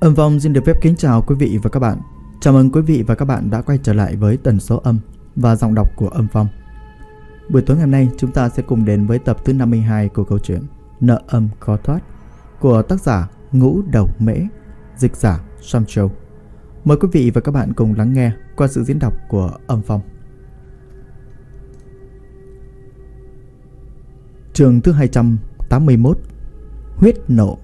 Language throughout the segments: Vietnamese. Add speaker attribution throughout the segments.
Speaker 1: Âm Phong xin được phép kính chào quý vị và các bạn. Chào mừng quý vị và các bạn đã quay trở lại với tần số âm và giọng đọc của Âm Phong. Buổi tối ngày hôm nay chúng ta sẽ cùng đến với tập thứ 52 của câu chuyện Nợ âm khó thoát của tác giả Ngũ Đầu Mễ, dịch giả Sam Châu. Mời quý vị và các bạn cùng lắng nghe qua sự diễn đọc của Âm Phong. Chương thứ 281, Huyết Nộ.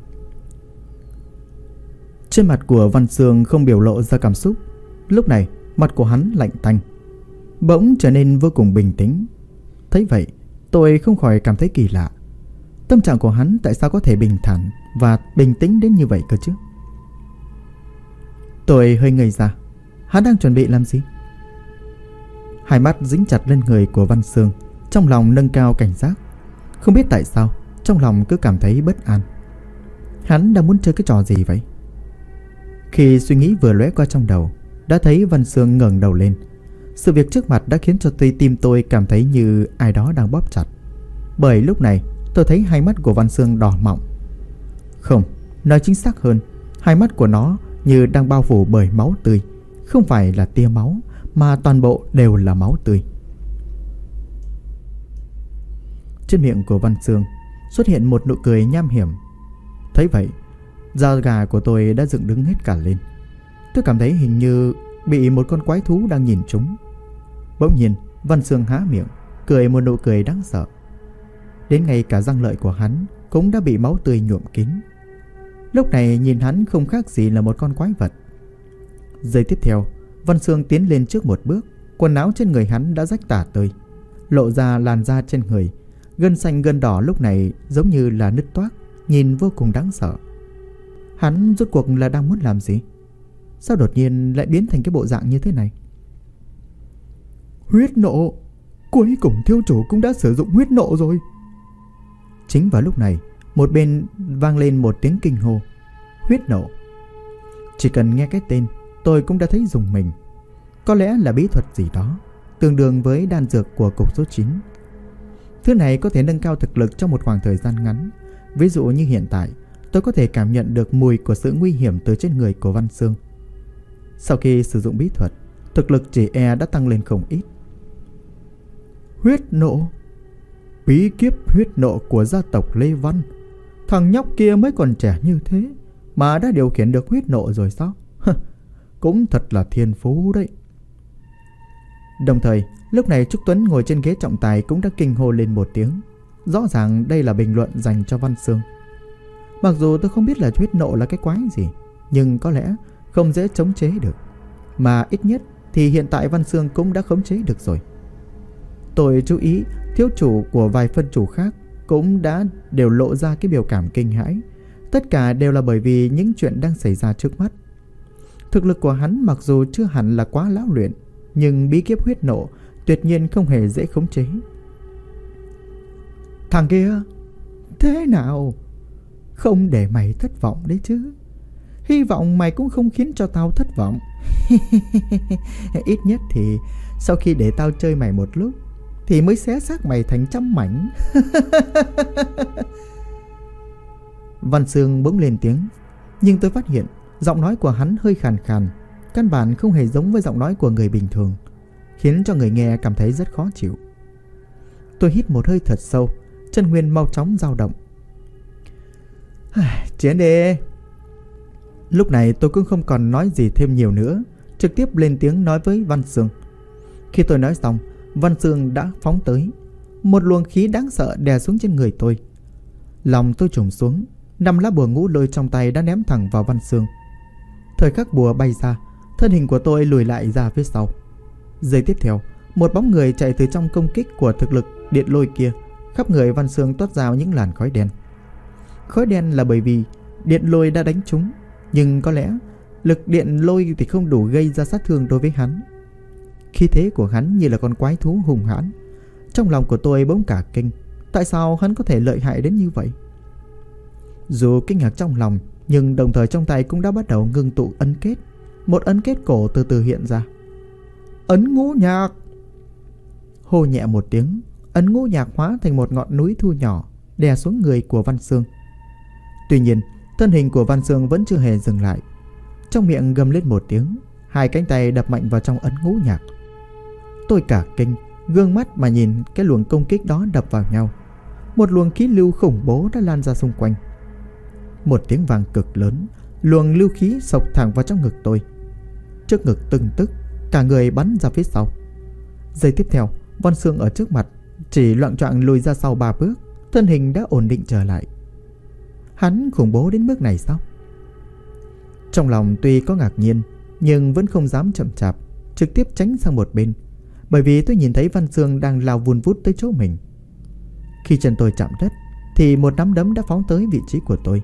Speaker 1: Trên mặt của Văn Sương không biểu lộ ra cảm xúc. Lúc này mặt của hắn lạnh tanh, bỗng trở nên vô cùng bình tĩnh. Thấy vậy tôi không khỏi cảm thấy kỳ lạ. Tâm trạng của hắn tại sao có thể bình thản và bình tĩnh đến như vậy cơ chứ? Tôi hơi ngây ra. Hắn đang chuẩn bị làm gì? Hai mắt dính chặt lên người của Văn Sương, trong lòng nâng cao cảnh giác. Không biết tại sao trong lòng cứ cảm thấy bất an. Hắn đang muốn chơi cái trò gì vậy? Khi suy nghĩ vừa lóe qua trong đầu, đã thấy Văn Sương ngẩng đầu lên. Sự việc trước mặt đã khiến cho tim tôi cảm thấy như ai đó đang bóp chặt. Bởi lúc này tôi thấy hai mắt của Văn Sương đỏ mọng. Không, nói chính xác hơn, hai mắt của nó như đang bao phủ bởi máu tươi. Không phải là tia máu, mà toàn bộ đều là máu tươi. Trên miệng của Văn Sương xuất hiện một nụ cười nham hiểm. Thấy vậy, da gà của tôi đã dựng đứng hết cả lên. Tôi cảm thấy hình như bị một con quái thú đang nhìn chúng. Bỗng nhiên Văn Sương há miệng cười một nụ cười đáng sợ. Đến ngay cả răng lợi của hắn cũng đã bị máu tươi nhuộm kín. Lúc này nhìn hắn không khác gì là một con quái vật. Giây tiếp theo, Văn Sương tiến lên trước một bước. Quần áo trên người hắn đã rách tả tơi, lộ ra làn da trên người. Gân xanh gân đỏ lúc này giống như là nứt toác, nhìn vô cùng đáng sợ. Hắn rốt cuộc là đang muốn làm gì? Sao đột nhiên lại biến thành cái bộ dạng như thế này? Huyết nộ! Cuối cùng thiếu chủ cũng đã sử dụng huyết nộ rồi. Chính vào lúc này, một bên vang lên một tiếng kinh hô. Huyết nộ! Chỉ cần nghe cái tên, tôi cũng đã thấy rùng mình. Có lẽ là bí thuật gì đó, tương đương với đan dược của cục số 9. Thứ này có thể nâng cao thực lực trong một khoảng thời gian ngắn. Ví dụ như hiện tại, tôi có thể cảm nhận được mùi của sự nguy hiểm từ trên người của Văn Sương. Sau khi sử dụng bí thuật, thực lực chỉ e đã tăng lên không ít. Huyết nộ! Bí kíp huyết nộ của gia tộc Lê Văn. Thằng nhóc kia mới còn trẻ như thế mà đã điều khiển được huyết nộ rồi sao? Cũng thật là thiên phú đấy. Đồng thời, lúc này Trúc Tuấn ngồi trên ghế trọng tài cũng đã kinh hô lên một tiếng. Rõ ràng đây là bình luận dành cho Văn Sương. Mặc dù tôi không biết là huyết nộ là cái quái gì, nhưng có lẽ không dễ chống chế được. Mà ít nhất thì hiện tại Văn Sương cũng đã khống chế được rồi. Tôi chú ý thiếu chủ của vài phân chủ khác cũng đã đều lộ ra cái biểu cảm kinh hãi. Tất cả đều là bởi vì những chuyện đang xảy ra trước mắt. Thực lực của hắn mặc dù chưa hẳn là quá lão luyện, nhưng bí kíp huyết nộ tuyệt nhiên không hề dễ khống chế. Thằng kia, thế nào? Không để mày thất vọng đấy chứ. Hy vọng mày cũng không khiến cho tao thất vọng. Ít nhất thì sau khi để tao chơi mày một lúc thì mới xé xác mày thành trăm mảnh. Văn Sương bỗng lên tiếng. Nhưng tôi phát hiện giọng nói của hắn hơi khàn khàn, căn bản không hề giống với giọng nói của người bình thường, khiến cho người nghe cảm thấy rất khó chịu. Tôi hít một hơi thật sâu, chân nguyên mau chóng dao động. Chiến đi! Lúc này tôi cũng không còn nói gì thêm nhiều nữa, trực tiếp lên tiếng nói với Văn Sương. Khi tôi nói xong, Văn Sương đã phóng tới. Một luồng khí đáng sợ đè xuống trên người tôi. Lòng tôi trùng xuống, 5 lá bùa ngũ lôi trong tay đã ném thẳng vào Văn Sương. Thời khắc bùa bay ra, thân hình của tôi lùi lại ra phía sau. Giây tiếp theo, một bóng người chạy từ trong công kích của thực lực điện lôi kia. Khắp người Văn Sương toát ra những làn khói đen. Khói đen là bởi vì điện lôi đã đánh trúng, nhưng có lẽ lực điện lôi thì không đủ gây ra sát thương đối với hắn. Khí thế của hắn như là con quái thú hung hãn. Trong lòng của tôi bỗng cả kinh. Tại sao hắn có thể lợi hại đến như vậy? Dù kinh ngạc trong lòng, nhưng đồng thời trong tay cũng đã bắt đầu ngưng tụ ấn kết. Một ấn kết cổ từ từ hiện ra. Ấn ngũ nhạc! Hô nhẹ một tiếng, ấn ngũ nhạc hóa thành một ngọn núi thu nhỏ đè xuống người của Văn Sương. Tuy nhiên Thân hình của Văn Xương vẫn chưa hề dừng lại. Trong miệng gầm lên một tiếng, hai cánh tay đập mạnh vào trong ấn ngũ nhạc. Tôi cả kinh, gương mắt mà nhìn cái luồng công kích đó đập vào nhau. Một luồng khí lưu khủng bố đã lan ra xung quanh. Một tiếng vang cực lớn, luồng lưu khí xộc thẳng vào trong ngực tôi. Trước ngực từng tức, cả người bắn ra phía sau. Giây tiếp theo, Văn Xương ở trước mặt chỉ loạng choạng lùi ra sau 3 bước, thân hình đã ổn định trở lại. Hắn khủng bố đến mức này sao? Trong lòng tuy có ngạc nhiên, nhưng vẫn không dám chậm chạp, trực tiếp tránh sang một bên, bởi vì tôi nhìn thấy Văn Xương đang lao vun vút tới chỗ mình. Khi chân tôi chạm đất thì một nắm đấm đã phóng tới vị trí của tôi.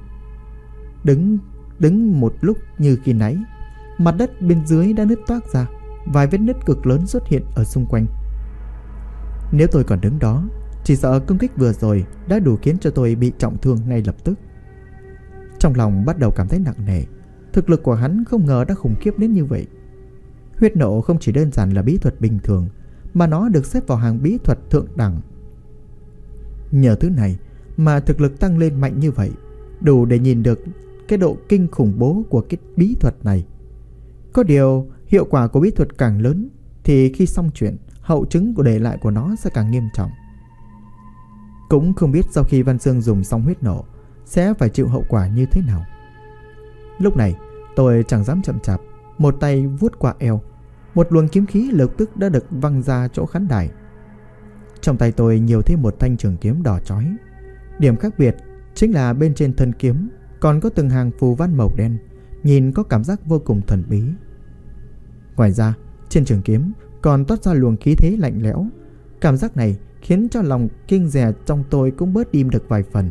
Speaker 1: Đứng một lúc như khi nãy, mặt đất bên dưới đã nứt toác ra, vài vết nứt cực lớn xuất hiện ở xung quanh. Nếu tôi còn đứng đó, chỉ sợ công kích vừa rồi đã đủ khiến cho tôi bị trọng thương ngay lập tức. Trong lòng bắt đầu cảm thấy nặng nề. Thực lực của hắn không ngờ đã khủng khiếp đến như vậy. Huyết nộ không chỉ đơn giản là bí thuật bình thường, mà nó được xếp vào hàng bí thuật thượng đẳng. Nhờ thứ này mà thực lực tăng lên mạnh như vậy, đủ để nhìn được cái độ kinh khủng bố của cái bí thuật này. Có điều hiệu quả của bí thuật càng lớn thì khi xong chuyện, hậu chứng của để lại của nó sẽ càng nghiêm trọng. Cũng không biết sau khi Văn Xương dùng xong huyết nộ sẽ phải chịu hậu quả như thế nào. Lúc này tôi chẳng dám chậm chạp, một tay vuốt qua eo, một luồng kiếm khí lập tức đã được văng ra chỗ khán đài. Trong tay tôi nhiều thêm một thanh trường kiếm đỏ chói. Điểm khác biệt chính là bên trên thân kiếm còn có từng hàng phù văn màu đen, nhìn có cảm giác vô cùng thần bí. Ngoài ra, trên trường kiếm còn toát ra luồng khí thế lạnh lẽo. Cảm giác này khiến cho lòng kiêng dè trong tôi cũng bớt đi được vài phần.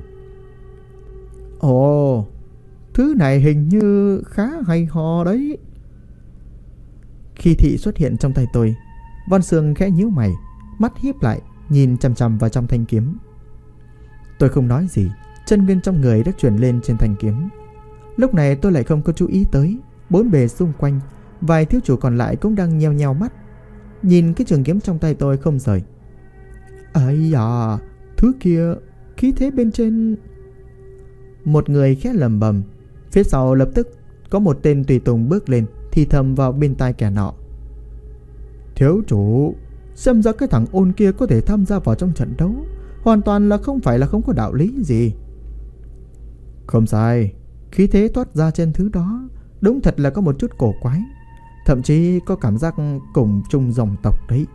Speaker 1: Ồ, thứ này hình như khá hay ho đấy. Khi thị xuất hiện trong tay tôi, Văn Xương khẽ nhíu mày, mắt híp lại nhìn chằm chằm vào trong thanh kiếm. Tôi không nói gì, chân nguyên trong người đã chuyển lên trên thanh kiếm. Lúc này tôi lại không có chú ý tới bốn bề xung quanh, vài thiếu chủ còn lại cũng đang nheo nheo mắt nhìn cái trường kiếm trong tay tôi không rời. Ây da, thứ kia, khí thế bên trên. Một người khẽ lẩm bẩm. Phía sau lập tức có một tên tùy tùng bước lên, thì thầm vào bên tai kẻ nọ. Thiếu chủ, xem ra cái thằng ôn kia có thể tham gia vào trong trận đấu, hoàn toàn là không phải là không có đạo lý gì. Không sai, khí thế toát ra trên thứ đó đúng thật là có một chút cổ quái, thậm chí có cảm giác cùng chung dòng tộc đấy.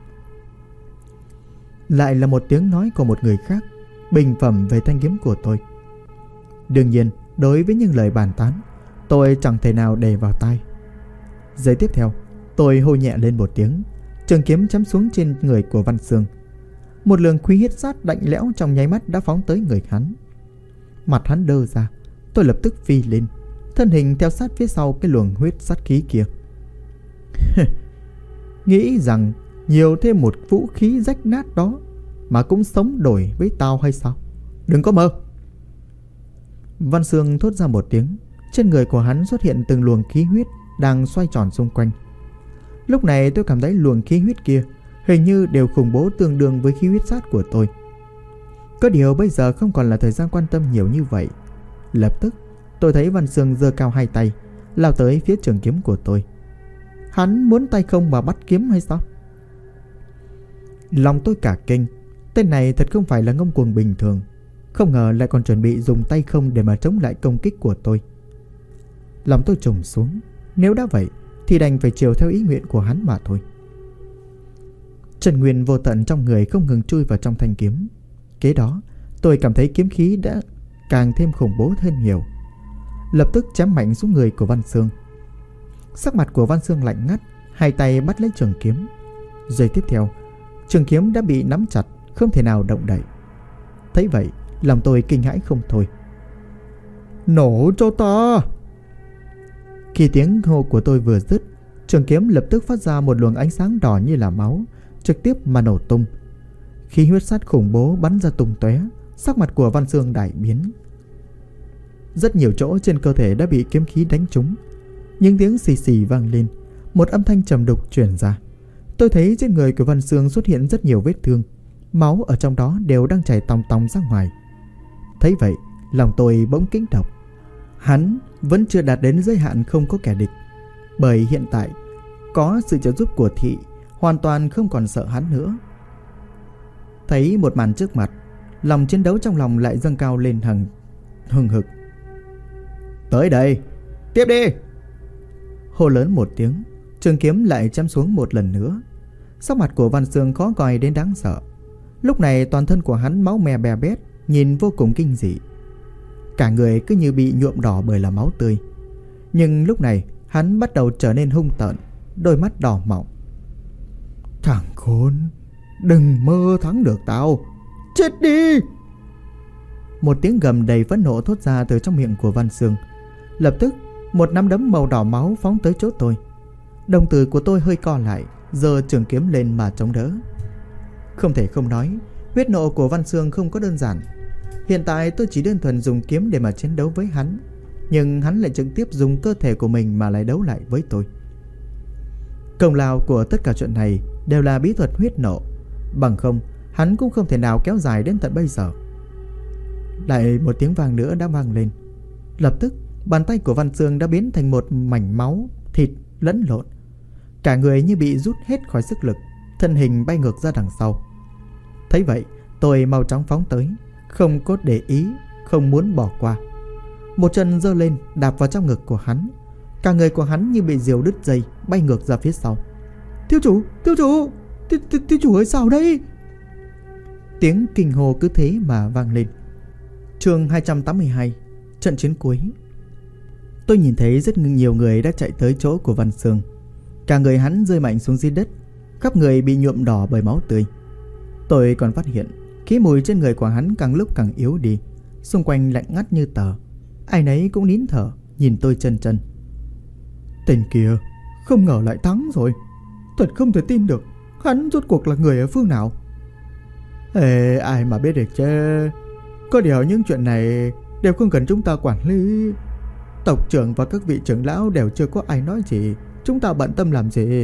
Speaker 1: Lại là một tiếng nói của một người khác, bình phẩm về thanh kiếm của tôi. Đương nhiên, đối với những lời bàn tán, tôi chẳng thể nào để vào tai. Giây tiếp theo, tôi hô nhẹ lên một tiếng, trường kiếm chém xuống trên người của Văn Xương. Một luồng khí huyết sát lạnh lẽo trong nháy mắt đã phóng tới người hắn. Mặt hắn đơ ra, tôi lập tức phi lên, thân hình theo sát phía sau cái luồng huyết sát khí kia. Nghĩ rằng nhiều thêm một vũ khí rách nát đó mà cũng sống đổi với tao hay sao? Đừng có mơ. Văn Xương thốt ra một tiếng. Trên người của hắn xuất hiện từng luồng khí huyết đang xoay tròn xung quanh. Lúc này tôi cảm thấy luồng khí huyết kia hình như đều khủng bố tương đương với khí huyết sát của tôi. Có điều bây giờ không còn là thời gian quan tâm nhiều như vậy. Lập tức tôi thấy Văn Xương giơ cao hai tay, lao tới phía trường kiếm của tôi. Hắn muốn tay không mà bắt kiếm hay sao? Lòng tôi cả kinh. Tên này thật không phải là ngông cuồng bình thường, không ngờ lại còn chuẩn bị dùng tay không để mà chống lại công kích của tôi. Lòng tôi trùng xuống. Nếu đã vậy thì đành phải chiều theo ý nguyện của hắn mà thôi. Chân nguyên vô tận trong người không ngừng chui vào trong thanh kiếm. Kế đó tôi cảm thấy kiếm khí đã càng thêm khủng bố hơn nhiều. Lập tức chém mạnh xuống người của Văn Xương. Sắc mặt của Văn Xương lạnh ngắt, hai tay bắt lấy trường kiếm. Giây tiếp theo, trường kiếm đã bị nắm chặt, không thể nào động đậy. Thấy vậy, lòng tôi kinh hãi không thôi. Nổ cho ta! Khi tiếng hô của tôi vừa dứt, trường kiếm lập tức phát ra một luồng ánh sáng đỏ như là máu, trực tiếp mà nổ tung. Khí huyết sát khủng bố bắn ra tung tóe, sắc mặt của Văn Xương đại biến. Rất nhiều chỗ trên cơ thể đã bị kiếm khí đánh trúng. Những tiếng xì xì vang lên, một âm thanh trầm đục truyền ra. Tôi thấy trên người của Văn Xương xuất hiện rất nhiều vết thương, máu ở trong đó đều đang chảy tòng tòng ra ngoài. Thấy vậy, lòng tôi bỗng kinh động. Hắn vẫn chưa đạt đến giới hạn không có kẻ địch, bởi hiện tại có sự trợ giúp của thị, hoàn toàn không còn sợ hắn nữa. Thấy một màn trước mặt, lòng chiến đấu trong lòng lại dâng cao lên hừng hực. Tới đây, tiếp đi! Hô lớn một tiếng, trường kiếm lại chém xuống một lần nữa. Sắc mặt của Văn Xương khó coi đến đáng sợ. Lúc này toàn thân của hắn máu me bè bét, nhìn vô cùng kinh dị. Cả người cứ như bị nhuộm đỏ bởi là máu tươi. Nhưng lúc này hắn bắt đầu trở nên hung tợn, đôi mắt đỏ mọng. Thằng khốn, đừng mơ thắng được tao, chết đi! Một tiếng gầm đầy phẫn nộ thốt ra từ trong miệng của Văn Xương. Lập tức một nắm đấm màu đỏ máu phóng tới chỗ tôi. Đồng tử của tôi hơi co lại, giơ trường kiếm lên mà chống đỡ. Không thể không nói, huyết nộ của Văn Xương không có đơn giản. Hiện tại tôi chỉ đơn thuần dùng kiếm để mà chiến đấu với hắn, nhưng hắn lại trực tiếp dùng cơ thể của mình mà lại đấu lại với tôi. Công lao của tất cả chuyện này đều là bí thuật huyết nộ, bằng không hắn cũng không thể nào kéo dài đến tận bây giờ. Lại một tiếng vang nữa đã vang lên. Lập tức bàn tay của Văn Xương đã biến thành một mảnh máu, thịt lẫn lộn. Cả người như bị rút hết khỏi sức lực, thân hình bay ngược ra đằng sau. Thấy vậy, tôi mau chóng phóng tới, không có để ý, không muốn bỏ qua. Một chân giơ lên đạp vào trong ngực của hắn. Cả người của hắn như bị diều đứt dây, bay ngược ra phía sau. Thiếu chủ, thiếu chủ ơi, sao đây? Tiếng kinh hô cứ thế mà vang lên. Chương 282, trận chiến cuối. Tôi nhìn thấy rất nhiều người đã chạy tới chỗ của Văn Xương. Cả người hắn rơi mạnh xuống dưới đất, khắp người bị nhuộm đỏ bởi máu tươi. Tôi còn phát hiện khí mùi trên người của hắn càng lúc càng yếu đi, xung quanh lạnh ngắt như tờ. Ai nấy cũng nín thở nhìn tôi chân chân. Tên kia không ngờ lại thắng rồi. Thật không thể tin được, hắn rốt cuộc là người ở phương nào? Ê, ai mà biết được chứ. Có điều những chuyện này đều không cần chúng ta quản lý. Tộc trưởng và các vị trưởng lão đều chưa có ai nói gì, chúng ta bận tâm làm gì?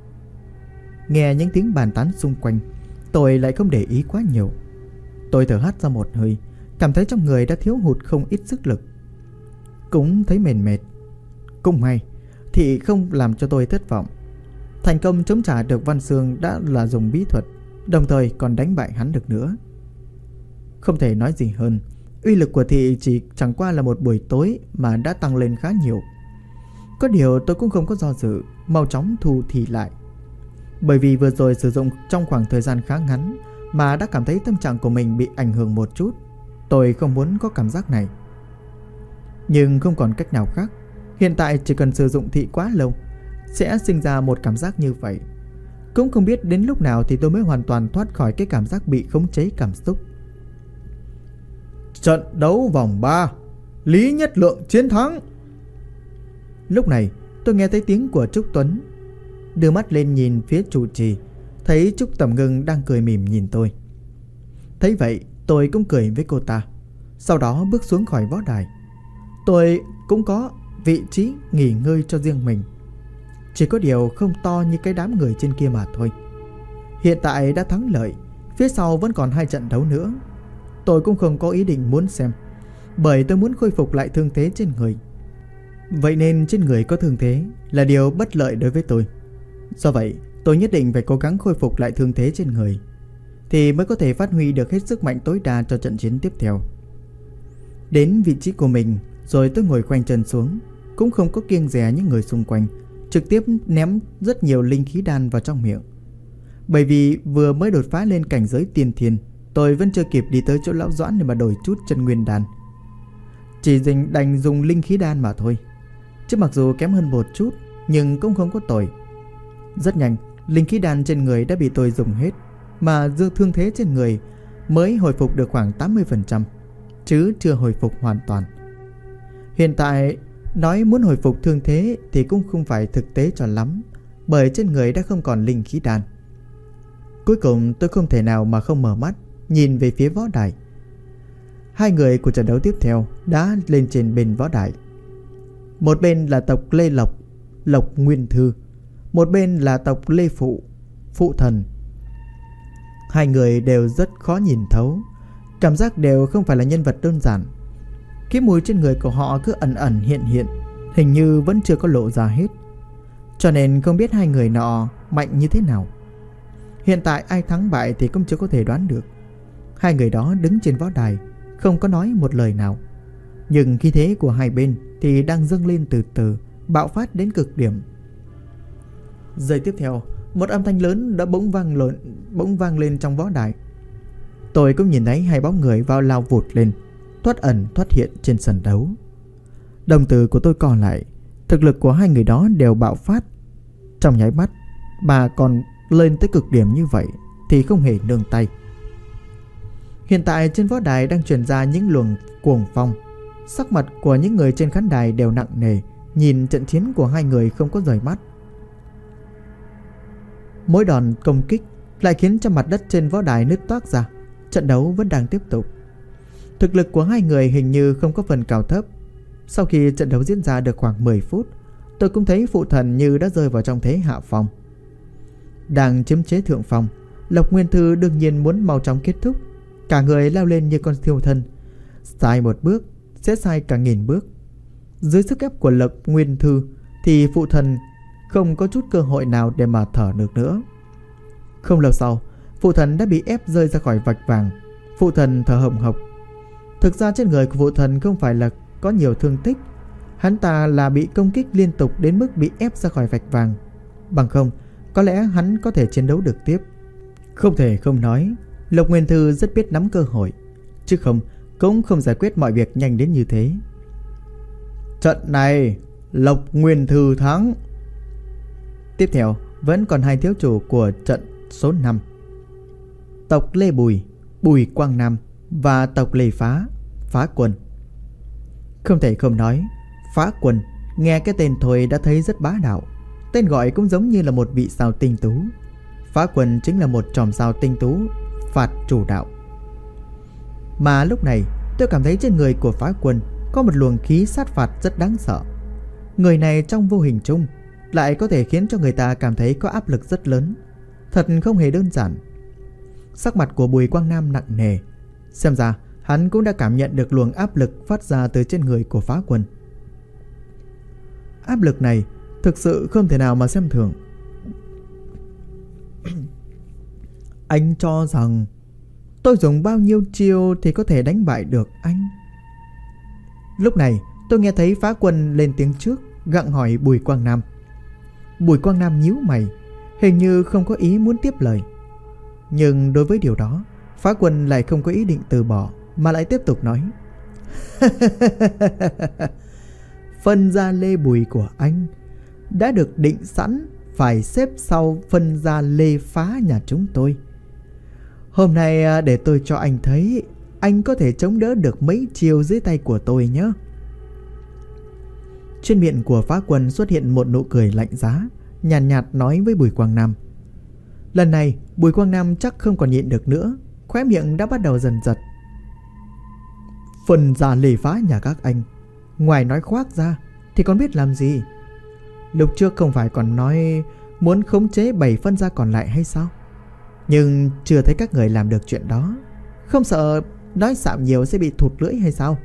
Speaker 1: Nghe những tiếng bàn tán xung quanh, tôi lại không để ý quá nhiều. Tôi thở hắt ra một hơi, cảm thấy trong người đã thiếu hụt không ít sức lực, cũng thấy mệt. Cũng may thì không làm cho tôi thất vọng. Thành công chống trả được Văn Xương đã là dùng bí thuật, đồng thời còn đánh bại hắn được nữa. Không thể nói gì hơn, uy lực của thị chỉ chẳng qua là một buổi tối mà đã tăng lên khá nhiều. Có điều tôi cũng không có do dự, mau chóng thu thị lại. Bởi vì vừa rồi sử dụng trong khoảng thời gian khá ngắn mà đã cảm thấy tâm trạng của mình bị ảnh hưởng một chút. Tôi không muốn có cảm giác này, nhưng không còn cách nào khác. Hiện tại chỉ cần sử dụng thị quá lâu sẽ sinh ra một cảm giác như vậy. Cũng không biết đến lúc nào thì tôi mới hoàn toàn thoát khỏi cái cảm giác bị khống chế cảm xúc. Trận đấu vòng 3, Lý Nhất Lượng chiến thắng. Lúc này tôi nghe thấy tiếng của Trúc Tuấn. Đưa mắt lên nhìn phía trụ trì, thấy Trúc Tầm Ngưng đang cười mỉm nhìn tôi. Thấy vậy tôi cũng cười với cô ta, sau đó bước xuống khỏi võ đài. Tôi cũng có vị trí nghỉ ngơi cho riêng mình, chỉ có điều không to như cái đám người trên kia mà thôi. Hiện tại đã thắng lợi, phía sau vẫn còn 2 trận đấu nữa. Tôi cũng không có ý định muốn xem, bởi tôi muốn khôi phục lại thương thế trên người. Vậy nên trên người có thương thế là điều bất lợi đối với tôi. Do vậy tôi nhất định phải cố gắng khôi phục lại thương thế trên người, thì mới có thể phát huy được hết sức mạnh tối đa cho trận chiến tiếp theo. Đến vị trí của mình rồi tôi ngồi khoanh chân xuống, cũng không có kiêng dè những người xung quanh, trực tiếp ném rất nhiều linh khí đan vào trong miệng. Bởi vì vừa mới đột phá lên cảnh giới tiên thiên, tôi vẫn chưa kịp đi tới chỗ lão Doãn để mà đổi chút chân nguyên đan, chỉ đành dùng linh khí đan mà thôi. Chứ mặc dù kém hơn một chút nhưng cũng không có tồi. Rất nhanh linh khí đan trên người đã bị tôi dùng hết, mà thương thế trên người mới hồi phục được khoảng 80%, chứ chưa hồi phục hoàn toàn. Hiện tại nói muốn hồi phục thương thế thì cũng không phải thực tế cho lắm, bởi trên người đã không còn linh khí đan. Cuối cùng tôi không thể nào mà không mở mắt nhìn về phía võ đài. 2 người của trận đấu tiếp theo đã lên trên bên võ đài. Một bên là tộc Lê Lộc, Lộc Nguyên Thư, một bên là tộc Lê Phụ, Phụ Thần. 2 người đều rất khó nhìn thấu, cảm giác đều không phải là nhân vật đơn giản. Cái mùi trên người của họ cứ ẩn ẩn hiện hiện, hình như vẫn chưa có lộ ra hết. Cho nên không biết hai người nọ mạnh như thế nào. Hiện tại ai thắng bại thì cũng chưa có thể đoán được. Hai người đó đứng trên võ đài, không có nói một lời nào. Nhưng khí thế của hai bên thì đang dâng lên từ từ, bạo phát đến cực điểm. Giây tiếp theo, một âm thanh lớn đã bỗng vang lên trong võ đài. Tôi cũng nhìn thấy hai bóng người vào lao vụt lên, thoát ẩn thoát hiện trên sân đấu. Đồng tử của tôi co lại. Thực lực của hai người đó đều bạo phát trong nháy mắt, mà còn lên tới cực điểm như vậy thì không hề nương tay. Hiện tại trên võ đài đang truyền ra những luồng cuồng phong. Sắc mặt của những người trên khán đài đều nặng nề, nhìn trận chiến của hai người không có rời mắt. Mỗi đòn công kích lại khiến cho mặt đất trên võ đài nứt toác ra. Trận đấu vẫn đang tiếp tục. Thực lực của hai người hình như không có phần cao thấp. Sau khi trận đấu diễn ra được khoảng 10 phút, tôi cũng thấy phụ thần như đã rơi vào trong thế hạ phong. Đang chiếm chế thượng phong, Lộc Nguyên Thư đương nhiên muốn mau chóng kết thúc. Cả người lao lên như con thiêu thân. Sai một bước sẽ sai cả nghìn bước. Dưới sức ép của Lộc Nguyên Thư thì phụ thần không có chút cơ hội nào để mà thở được nữa. Không lâu sau, phụ thần đã bị ép rơi ra khỏi vạch vàng. Phụ thần thở hổn hộc. Thực ra trên người của phụ thần không phải là có nhiều thương tích. Hắn ta là bị công kích liên tục đến mức bị ép ra khỏi vạch vàng. Bằng không, có lẽ hắn có thể chiến đấu được tiếp. Không thể không nói, Lộc Nguyên Thư rất biết nắm cơ hội, chứ không cũng không giải quyết mọi việc nhanh đến như thế. Trận này Lộc Nguyên Thư thắng. Tiếp theo vẫn còn hai thiếu chủ của trận số 5, tộc Lê Bùi, Bùi Quang Nam, và tộc Lê Phá, Phá Quân. Không thể không nói, Phá Quân nghe cái tên thôi đã thấy rất bá đạo. Tên gọi cũng giống như là một vị sao tinh tú. Phá Quân chính là một chòm sao tinh tú phạt chủ đạo. Mà lúc này tôi cảm thấy trên người của Phá Quân có một luồng khí sát phạt rất đáng sợ. Người này trong vô hình chung lại có thể khiến cho người ta cảm thấy có áp lực rất lớn. Thật không hề đơn giản. Sắc mặt của Bùi Quang Nam nặng nề. Xem ra hắn cũng đã cảm nhận được luồng áp lực phát ra từ trên người của Phá Quân. Áp lực này thực sự không thể nào mà xem thường. Anh cho rằng tôi dùng bao nhiêu chiêu thì có thể đánh bại được anh? Lúc này tôi nghe thấy Phá Quân lên tiếng trước, gặng hỏi Bùi Quang Nam. Bùi Quang Nam nhíu mày, hình như không có ý muốn tiếp lời. Nhưng đối với điều đó, Phá Quân lại không có ý định từ bỏ, mà lại tiếp tục nói. Phân gia Lê Bùi của anh đã được định sẵn phải xếp sau phân gia Lê Phá nhà chúng tôi. Hôm nay để tôi cho anh thấy anh có thể chống đỡ được mấy chiêu dưới tay của tôi nhé. Trên miệng của Phá Quân xuất hiện một nụ cười lạnh giá, nhàn nhạt nói với Bùi Quang Nam. Lần này Bùi Quang Nam chắc không còn nhịn được nữa, khóe miệng đã bắt đầu dần giật. Phân gia Lê Phá nhà các anh, ngoài nói khoác ra thì còn biết làm gì? Lúc trước không phải còn nói muốn khống chế 7 phân gia còn lại hay sao? Nhưng chưa thấy các người làm được chuyện đó. Không sợ nói xạo nhiều sẽ bị thụt lưỡi hay sao?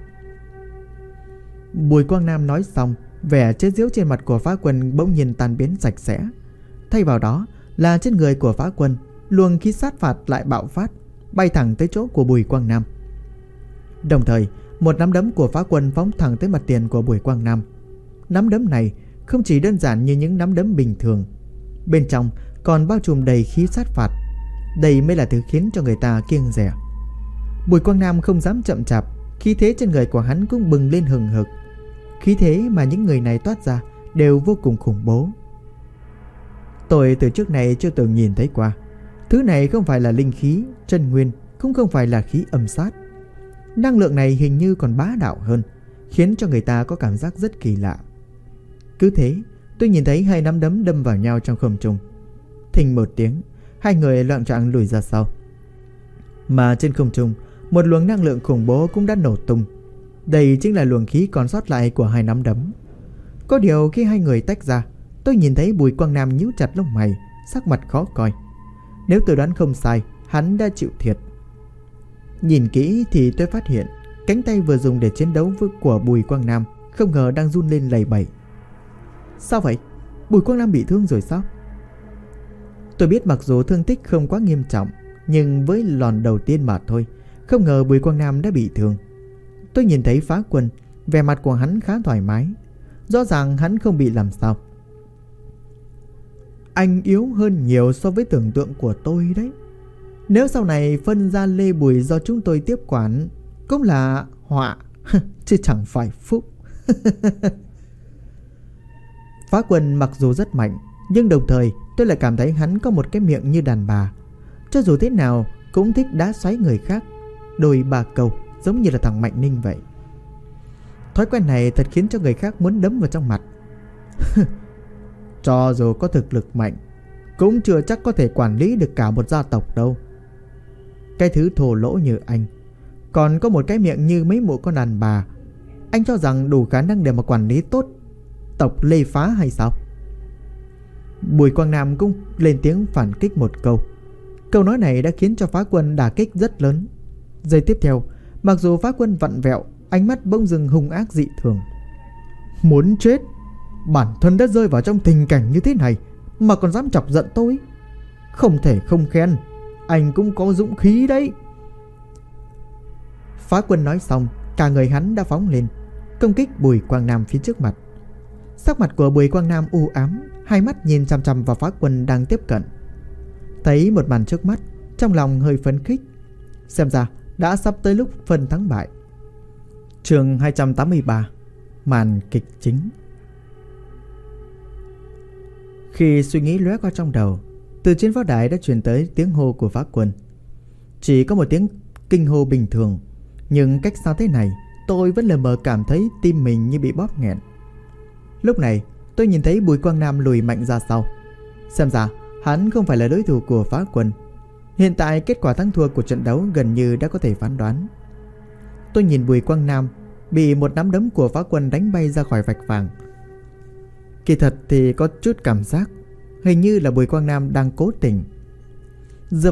Speaker 1: Bùi Quang Nam nói xong, vẻ chế giễu trên mặt của Phá Quân bỗng nhiên tan biến sạch sẽ. Thay vào đó là trên người của Phá Quân, luồng khí sát phạt lại bạo phát, bay thẳng tới chỗ của Bùi Quang Nam. Đồng thời, một nắm đấm của Phá Quân phóng thẳng tới mặt tiền của Bùi Quang Nam. Nắm đấm này không chỉ đơn giản như những nắm đấm bình thường, bên trong còn bao trùm đầy khí sát phạt. Đây mới là thứ khiến cho người ta kiêng dè. Bùi Quang Nam không dám chậm chạp, khí thế trên người của hắn cũng bừng lên hừng hực. Khí thế mà những người này toát ra đều vô cùng khủng bố. Tôi từ trước này chưa từng nhìn thấy qua. Thứ này không phải là linh khí, chân nguyên, cũng không phải là khí âm sát. Năng lượng này hình như còn bá đạo hơn, khiến cho người ta có cảm giác rất kỳ lạ. Cứ thế, tôi nhìn thấy hai nắm đấm đâm vào nhau trong không trung. Thình một tiếng, hai người loạng choạng lùi ra sau. Mà trên không trung, một luồng năng lượng khủng bố cũng đã nổ tung. Đây chính là luồng khí còn sót lại của hai nắm đấm. Có điều khi hai người tách ra, tôi nhìn thấy Bùi Quang Nam nhíu chặt lông mày, sắc mặt khó coi. Nếu tôi đoán không sai, hắn đã chịu thiệt. Nhìn kỹ thì tôi phát hiện Cánh tay vừa dùng để chiến đấu của Bùi Quang Nam không ngờ đang run lên lầy bẩy. Sao vậy? Bùi Quang Nam bị thương rồi sao? Tôi biết mặc dù thương tích không quá nghiêm trọng, nhưng với lòn đầu tiên mà thôi, không ngờ Bùi Quang Nam đã bị thương. Tôi nhìn thấy Phá Quân, vẻ mặt của hắn khá thoải mái, rõ ràng hắn không bị làm sao. Anh yếu hơn nhiều so với tưởng tượng của tôi đấy. Nếu sau này phân ra Lê Bùi do chúng tôi tiếp quản cũng là họa chứ chẳng phải phúc. Phá Quân mặc dù rất mạnh, nhưng đồng thời tôi lại cảm thấy hắn có một cái miệng như đàn bà. Cho dù thế nào cũng thích đá xoáy người khác, đôi ba câu, giống như là thằng Mạnh Ninh vậy. Thói quen này thật khiến cho người khác muốn đấm vào trong mặt. Cho dù có thực lực mạnh, cũng chưa chắc có thể quản lý được cả một gia tộc đâu. Cái thứ thô lỗ như anh, còn có một cái miệng như mấy mụ con đàn bà, anh cho rằng đủ khả năng để mà quản lý tốt tộc Lê Phá hay sao? Bùi Quang Nam cũng lên tiếng phản kích một câu. Câu nói này đã khiến cho Phá Quân đả kích rất lớn. Giây tiếp theo, mặc dù Phá Quân vặn vẹo, ánh mắt bỗng dưng hung ác dị thường. Muốn chết? Bản thân đã rơi vào trong tình cảnh như thế này mà còn dám chọc giận tôi? Không thể không khen, anh cũng có dũng khí đấy. Phá Quân nói xong, cả người hắn đã phóng lên, công kích Bùi Quang Nam phía trước mặt. Sắc mặt của Bùi Quang Nam u ám, hai mắt nhìn chằm chằm vào Phá Quân đang tiếp cận. Thấy một màn trước mắt, trong lòng hơi phấn khích. Xem ra đã sắp tới lúc phân thắng bại. Chương 283, màn kịch chính. Khi suy nghĩ lóe qua trong đầu, từ trên pháo đài đã truyền tới tiếng hô của Phá Quân. Chỉ có một tiếng kinh hô bình thường, nhưng cách xa thế này, tôi vẫn lờ mờ cảm thấy tim mình như bị bóp nghẹn. Lúc này tôi nhìn thấy Bùi Quang Nam lùi mạnh ra sau. Xem ra hắn không phải là đối thủ của Phá Quân. Hiện tại kết quả thắng thua của trận đấu gần như đã có thể phán đoán. Tôi nhìn Bùi Quang Nam bị một nắm đấm của Phá Quân đánh bay ra khỏi vạch vàng. Kỳ thật thì có chút cảm giác hình như là Bùi Quang Nam đang cố tình. Dựa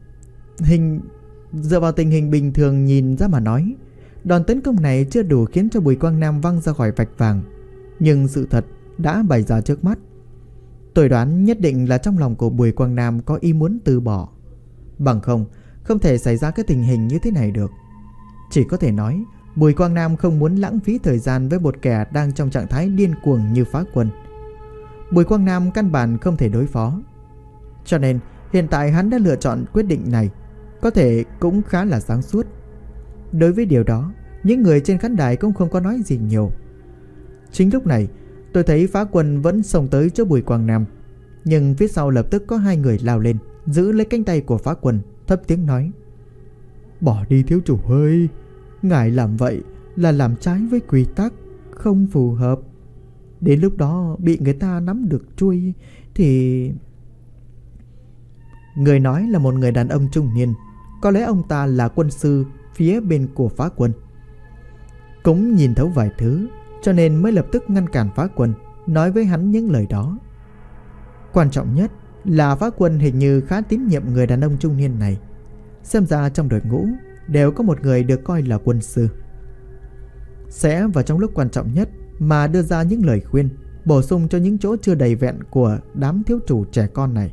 Speaker 1: vào tình hình bình thường nhìn ra mà nói, đòn tấn công này chưa đủ khiến cho Bùi Quang Nam văng ra khỏi vạch vàng. Nhưng sự thật đã bày ra trước mắt. Tôi đoán nhất định là trong lòng của Bùi Quang Nam có ý muốn từ bỏ. Bằng không thể xảy ra cái tình hình như thế này được. Chỉ có thể nói Bùi Quang Nam không muốn lãng phí thời gian với một kẻ đang trong trạng thái điên cuồng như Phá Quân. Bùi Quang Nam căn bản không thể đối phó. Cho nên hiện tại hắn đã lựa chọn quyết định này, có thể cũng khá là sáng suốt. Đối với điều đó, những người trên khán đài cũng không có nói gì nhiều. Chính lúc này tôi thấy Phá Quân vẫn xông tới chỗ Bùi Quang Nam, nhưng phía sau lập tức có hai người lao lên, giữ lấy cánh tay của Phá Quân, thấp tiếng nói: Bỏ đi thiếu chủ ơi, ngài làm vậy là làm trái với quy tắc, không phù hợp. Đến lúc đó bị người ta nắm được chuôi thì... Người nói là một người đàn ông trung niên. Có lẽ ông ta là quân sư phía bên của Phá Quân, cũng nhìn thấu vài thứ, cho nên mới lập tức ngăn cản Phá Quân, nói với hắn những lời đó. Quan trọng nhất là Phá Quân hình như khá tín nhiệm người đàn ông trung niên này. Xem ra trong đội ngũ đều có một người được coi là quân sư, sẽ vào trong lúc quan trọng nhất mà đưa ra những lời khuyên, bổ sung cho những chỗ chưa đầy vẹn của đám thiếu chủ trẻ con này.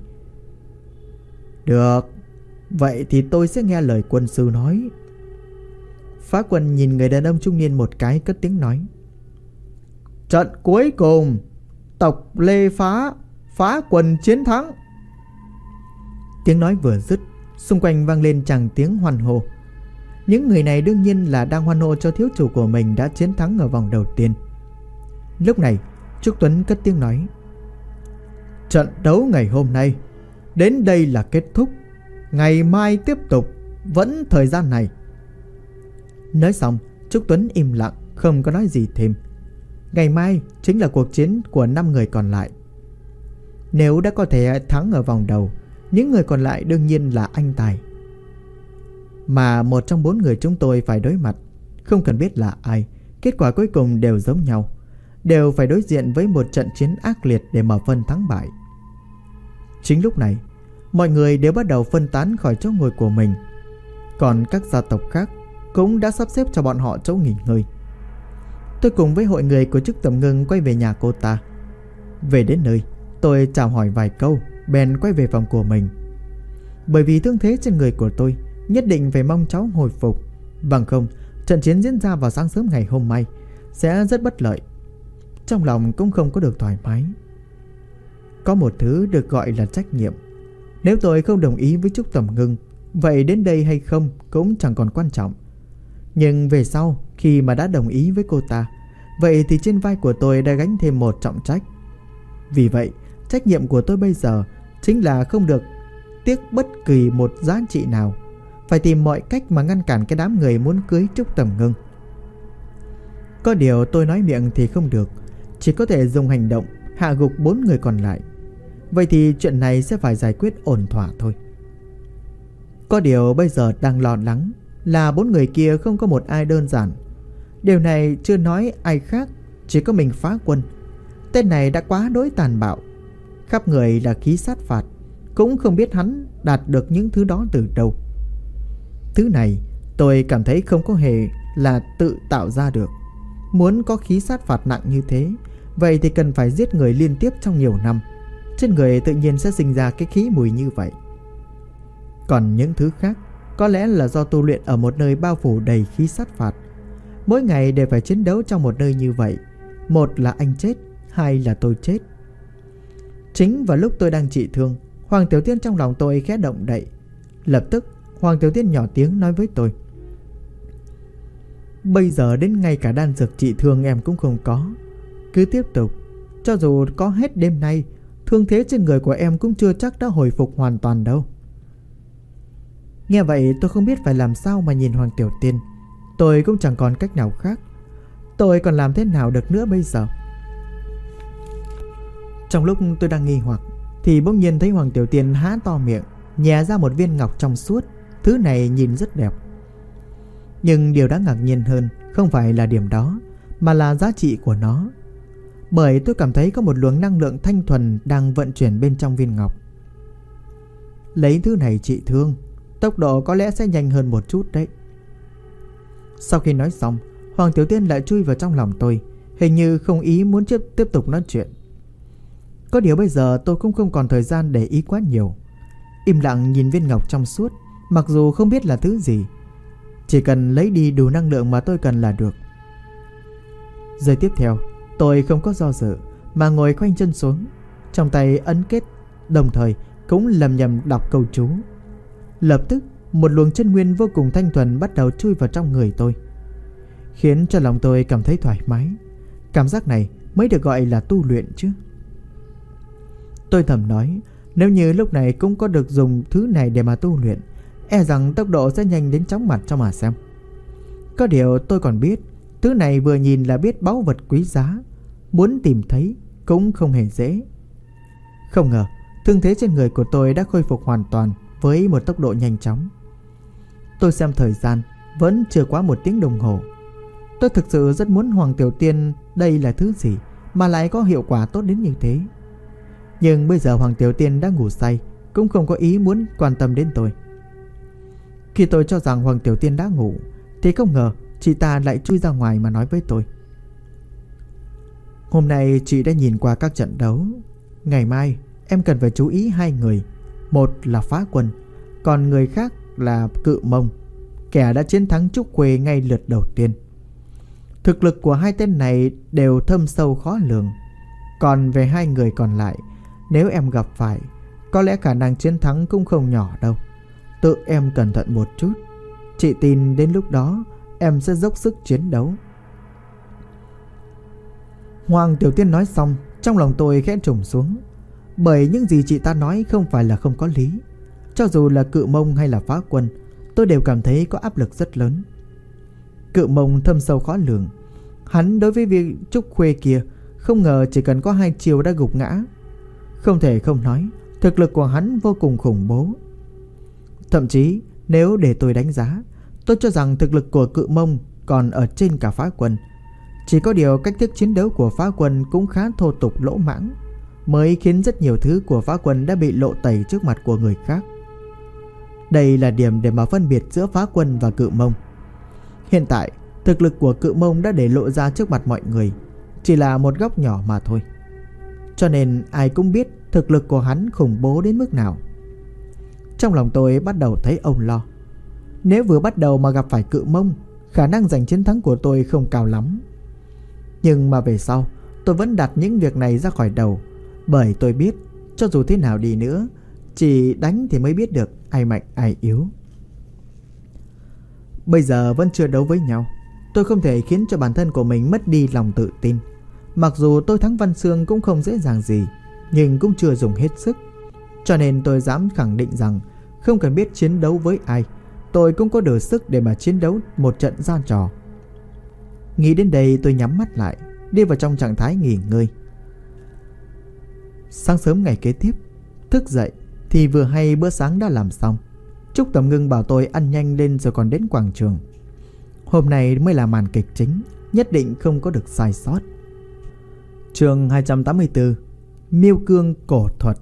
Speaker 1: Được, vậy thì tôi sẽ nghe lời quân sư nói. Phá Quân nhìn người đàn ông trung niên một cái, cất tiếng nói: Trận cuối cùng, tộc Lê Phá Quân chiến thắng. Tiếng nói vừa dứt, xung quanh vang lên tràng tiếng hoan hô. Những người này đương nhiên là đang hoan hô cho thiếu chủ của mình đã chiến thắng ở vòng đầu tiên. Lúc này Trúc Tuấn cất tiếng nói: Trận đấu ngày hôm nay đến đây là kết thúc, ngày mai tiếp tục, vẫn thời gian này. Nói xong Trúc Tuấn im lặng, không có nói gì thêm. Ngày mai chính là cuộc chiến của 5 người còn lại. Nếu đã có thể thắng ở vòng đầu, những người còn lại đương nhiên là anh tài. Mà một trong 4 người chúng tôi phải đối mặt, không cần biết là ai, kết quả cuối cùng đều giống nhau, đều phải đối diện với một trận chiến ác liệt để mở phân thắng bại. Chính lúc này, mọi người đều bắt đầu phân tán khỏi chỗ ngồi của mình. Còn các gia tộc khác cũng đã sắp xếp cho bọn họ chỗ nghỉ ngơi. Tôi cùng với hội người của Trúc Tầm Ngưng quay về nhà cô ta. Về đến nơi, tôi chào hỏi vài câu, bèn quay về phòng của mình. Bởi vì thương thế trên người của tôi, nhất định phải mong cháu hồi phục. Bằng không, trận chiến diễn ra vào sáng sớm ngày hôm nay sẽ rất bất lợi. Trong lòng cũng không có được thoải mái. Có một thứ được gọi là trách nhiệm. Nếu tôi không đồng ý với Trúc Tầm Ngưng, vậy đến đây hay không cũng chẳng còn quan trọng. Nhưng về sau, khi mà đã đồng ý với cô ta, vậy thì trên vai của tôi đã gánh thêm một trọng trách. Vì vậy, trách nhiệm của tôi bây giờ chính là không được tiếc bất kỳ một giá trị nào, phải tìm mọi cách mà ngăn cản cái đám người muốn cưới Trúc Tầm Ngưng. Có điều tôi nói miệng thì không được, chỉ có thể dùng hành động hạ gục 4 người còn lại. Vậy thì chuyện này sẽ phải giải quyết ổn thỏa thôi. Có điều bây giờ đang lo lắng là 4 người kia không có một ai đơn giản. Điều này chưa nói ai khác, chỉ có mình Phá Quân. Tên này đã quá đối tàn bạo, khắp người là khí sát phạt, cũng không biết hắn đạt được những thứ đó từ đâu. Thứ này tôi cảm thấy không có hề là tự tạo ra được. Muốn có khí sát phạt nặng như thế, vậy thì cần phải giết người liên tiếp trong nhiều năm, trên người tự nhiên sẽ sinh ra cái khí mùi như vậy. Còn những thứ khác có lẽ là do tu luyện ở một nơi bao phủ đầy khí sát phạt. Mỗi ngày đều phải chiến đấu trong một nơi như vậy. Một là anh chết, hai là tôi chết. Chính vào lúc tôi đang trị thương, Hoàng Tiểu Tiên trong lòng tôi khẽ động đậy. Lập tức Hoàng Tiểu Tiên nhỏ tiếng nói với tôi: bây giờ đến ngay cả đan dược trị thương em cũng không có. Cứ tiếp tục, cho dù có hết đêm nay, thương thế trên người của em cũng chưa chắc đã hồi phục hoàn toàn đâu. Nghe vậy tôi không biết phải làm sao mà nhìn Hoàng Tiểu Tiên. Tôi cũng chẳng còn cách nào khác. Tôi còn làm thế nào được nữa bây giờ? Trong lúc tôi đang nghi hoặc thì bỗng nhiên thấy Hoàng Tiểu Tiên há to miệng, nhè ra một viên ngọc trong suốt. Thứ này nhìn rất đẹp. Nhưng điều đáng ngạc nhiên hơn không phải là điểm đó, mà là giá trị của nó. Bởi tôi cảm thấy có một luồng năng lượng thanh thuần đang vận chuyển bên trong viên ngọc. Lấy thứ này trị thương, tốc độ có lẽ sẽ nhanh hơn một chút đấy. Sau khi nói xong, Hoàng Tiểu Tiên lại chui vào trong lòng tôi, hình như không ý muốn tiếp tục nói chuyện. Có điều bây giờ tôi cũng không còn thời gian để ý quá nhiều. Im lặng nhìn viên ngọc trong suốt, mặc dù không biết là thứ gì. Chỉ cần lấy đi đủ năng lượng mà tôi cần là được. Giây tiếp theo, tôi không có do dự mà ngồi khoanh chân xuống, trong tay ấn kết, đồng thời cũng lầm nhầm đọc câu chú. Lập tức một luồng chân nguyên vô cùng thanh thuần bắt đầu chui vào trong người tôi, khiến cho lòng tôi cảm thấy thoải mái. Cảm giác này mới được gọi là tu luyện chứ. Tôi thầm nói, nếu như lúc này cũng có được dùng thứ này để mà tu luyện, e rằng tốc độ sẽ nhanh đến chóng mặt cho mà xem. Có điều tôi còn biết, thứ này vừa nhìn là biết báu vật quý giá, muốn tìm thấy cũng không hề dễ. Không ngờ thương thế trên người của tôi đã khôi phục hoàn toàn với một tốc độ nhanh chóng. Tôi xem thời gian, vẫn chưa quá 1 tiếng đồng hồ. Tôi thực sự rất muốn Hoàng Tiểu Tiên đây là thứ gì mà lại có hiệu quả tốt đến như thế. Nhưng bây giờ Hoàng Tiểu Tiên đã ngủ say, cũng không có ý muốn quan tâm đến tôi. Khi tôi cho rằng Hoàng Tiểu Tiên đã ngủ, thì không ngờ chị ta lại chui ra ngoài mà nói với tôi: hôm nay chị đã nhìn qua các trận đấu, ngày mai em cần phải chú ý 2 người. Một là Phá Quân, còn người khác là Cự Mông, kẻ đã chiến thắng Trúc Quê ngay lượt đầu tiên. Thực lực của 2 tên này đều thâm sâu khó lường. Còn về 2 người còn lại, nếu em gặp phải, có lẽ khả năng chiến thắng cũng không nhỏ đâu. Tự em cẩn thận một chút. Chị tin đến lúc đó em sẽ dốc sức chiến đấu. Hoàng Tiểu Tiên nói xong, trong lòng tôi khẽ trùng xuống. Bởi những gì chị ta nói không phải là không có lý. Cho dù là Cự Mông hay là Phá Quân, tôi đều cảm thấy có áp lực rất lớn. Cự Mông thâm sâu khó lường. Hắn đối với việc Trúc Khuê kia, không ngờ chỉ cần có 2 chiều đã gục ngã. Không thể không nói, thực lực của hắn vô cùng khủng bố. Thậm chí nếu để tôi đánh giá, tôi cho rằng thực lực của Cự Mông còn ở trên cả Phá Quân. Chỉ có điều cách thức chiến đấu của Phá Quân cũng khá thô tục lỗ mãng, mới khiến rất nhiều thứ của Phá Quân đã bị lộ tẩy trước mặt của người khác. Đây là điểm để mà phân biệt giữa Phá Quân và Cự Mông. Hiện tại thực lực của Cự Mông đã để lộ ra trước mặt mọi người, chỉ là một góc nhỏ mà thôi. Cho nên ai cũng biết thực lực của hắn khủng bố đến mức nào. Trong lòng tôi bắt đầu thấy âu lo. Nếu vừa bắt đầu mà gặp phải Cự Mông, khả năng giành chiến thắng của tôi không cao lắm. Nhưng mà về sau tôi vẫn đặt những việc này ra khỏi đầu, bởi tôi biết cho dù thế nào đi nữa, chỉ đánh thì mới biết được ai mạnh ai yếu. Bây giờ vẫn chưa đấu với nhau, tôi không thể khiến cho bản thân của mình mất đi lòng tự tin. Mặc dù tôi thắng Văn Xương cũng không dễ dàng gì, nhưng cũng chưa dùng hết sức. Cho nên tôi dám khẳng định rằng không cần biết chiến đấu với ai, tôi cũng có đủ sức để mà chiến đấu một trận ra trò. Nghĩ đến đây tôi nhắm mắt lại, đi vào trong trạng thái nghỉ ngơi. Sáng sớm ngày kế tiếp, thức dậy thì vừa hay bữa sáng đã làm xong. Trúc Tầm Ngưng bảo tôi ăn nhanh lên rồi còn đến quảng trường. Hôm nay mới là màn kịch chính, nhất định không có được sai sót. Chương 284: Miêu Cương cổ thuật.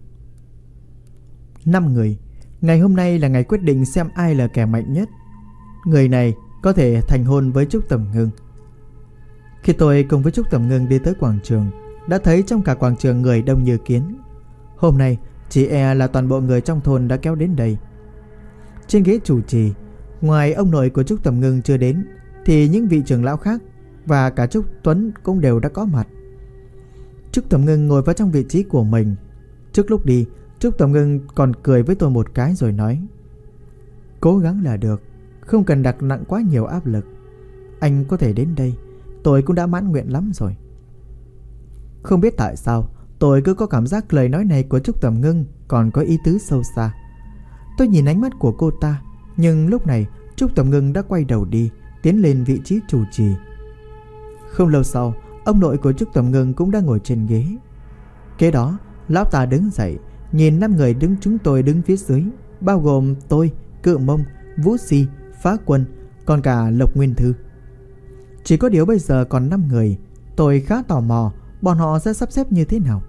Speaker 1: 5 người. Ngày hôm nay là ngày quyết định xem ai là kẻ mạnh nhất. Người này có thể thành hôn với Trúc Tầm Ngưng. Khi tôi cùng với Trúc Tầm Ngưng đi tới quảng trường, đã thấy trong cả quảng trường người đông như kiến. Hôm nay chỉ e là toàn bộ người trong thôn đã kéo đến đây. Trên ghế chủ trì, ngoài ông nội của Trúc Tầm Ngưng chưa đến, thì những vị trưởng lão khác và cả Trúc Tuấn cũng đều đã có mặt. Trúc Tầm Ngưng ngồi vào trong vị trí của mình. Trước lúc đi, Trúc Tầm Ngưng còn cười với tôi một cái rồi nói: Cố gắng là được, không cần đặt nặng quá nhiều áp lực. Anh có thể đến đây, tôi cũng đã mãn nguyện lắm rồi. Không biết tại sao tôi cứ có cảm giác lời nói này của Trúc Tầm Ngưng còn có ý tứ sâu xa. Tôi nhìn ánh mắt của cô ta, nhưng lúc này Trúc Tầm Ngưng đã quay đầu đi, tiến lên vị trí chủ trì. Không lâu sau, ông nội của Trúc Tầm Ngưng cũng đã ngồi trên ghế. Kế đó, lão ta đứng dậy, nhìn 5 người chúng tôi đứng phía dưới, bao gồm tôi, Cự Mông, Vũ Si, Phá Quân, còn cả Lộc Nguyên Thư. Chỉ có điều bây giờ còn 5 người, tôi khá tò mò bọn họ sẽ sắp xếp như thế nào.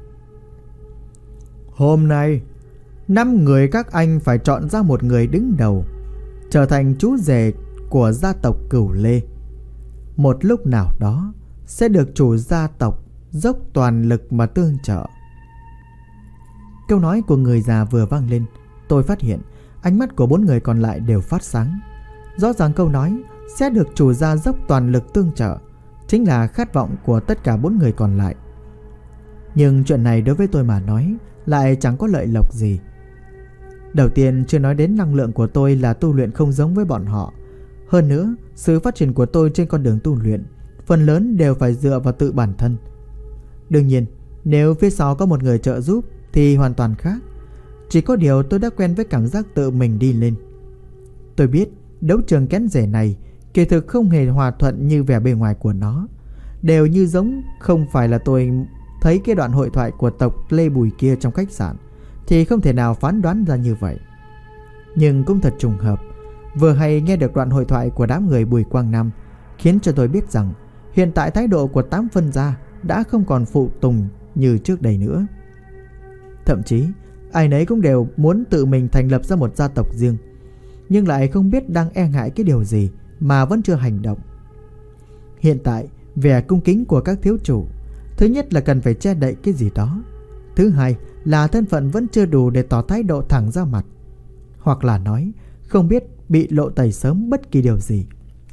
Speaker 1: Hôm nay 5 người các anh phải chọn ra một người đứng đầu, trở thành chú rể của gia tộc Cửu Lê. Một lúc nào đó sẽ được chủ gia tộc dốc toàn lực mà tương trợ. Câu nói của người già vừa vang lên, tôi phát hiện ánh mắt của 4 người còn lại đều phát sáng. Rõ ràng câu nói sẽ được chủ gia dốc toàn lực tương trợ chính là khát vọng của tất cả 4 người còn lại. Nhưng chuyện này đối với tôi mà nói lại chẳng có lợi lộc gì. Đầu tiên, chưa nói đến năng lượng của tôi là tu luyện không giống với bọn họ. Hơn nữa, sự phát triển của tôi trên con đường tu luyện phần lớn đều phải dựa vào tự bản thân. Đương nhiên, nếu phía sau có một người trợ giúp thì hoàn toàn khác. Chỉ có điều tôi đã quen với cảm giác tự mình đi lên. Tôi biết đấu trường kén rể này kỳ thực không hề hòa thuận như vẻ bề ngoài của nó. Đều như giống không phải là tôi thấy cái đoạn hội thoại của tộc Lê Bùi kia trong khách sạn thì không thể nào phán đoán ra như vậy. Nhưng cũng thật trùng hợp, vừa hay nghe được đoạn hội thoại của đám người Bùi Quang Nam, khiến cho tôi biết rằng hiện tại thái độ của 8 phân gia đã không còn phụ tùng như trước đây nữa. Thậm chí ai nấy cũng đều muốn tự mình thành lập ra một gia tộc riêng, nhưng lại không biết đang e ngại cái điều gì mà vẫn chưa hành động. Hiện tại vẻ cung kính của các thiếu chủ, thứ nhất là cần phải che đậy cái gì đó, thứ hai là thân phận vẫn chưa đủ để tỏ thái độ thẳng ra mặt, hoặc là nói không biết bị lộ tẩy sớm bất kỳ điều gì.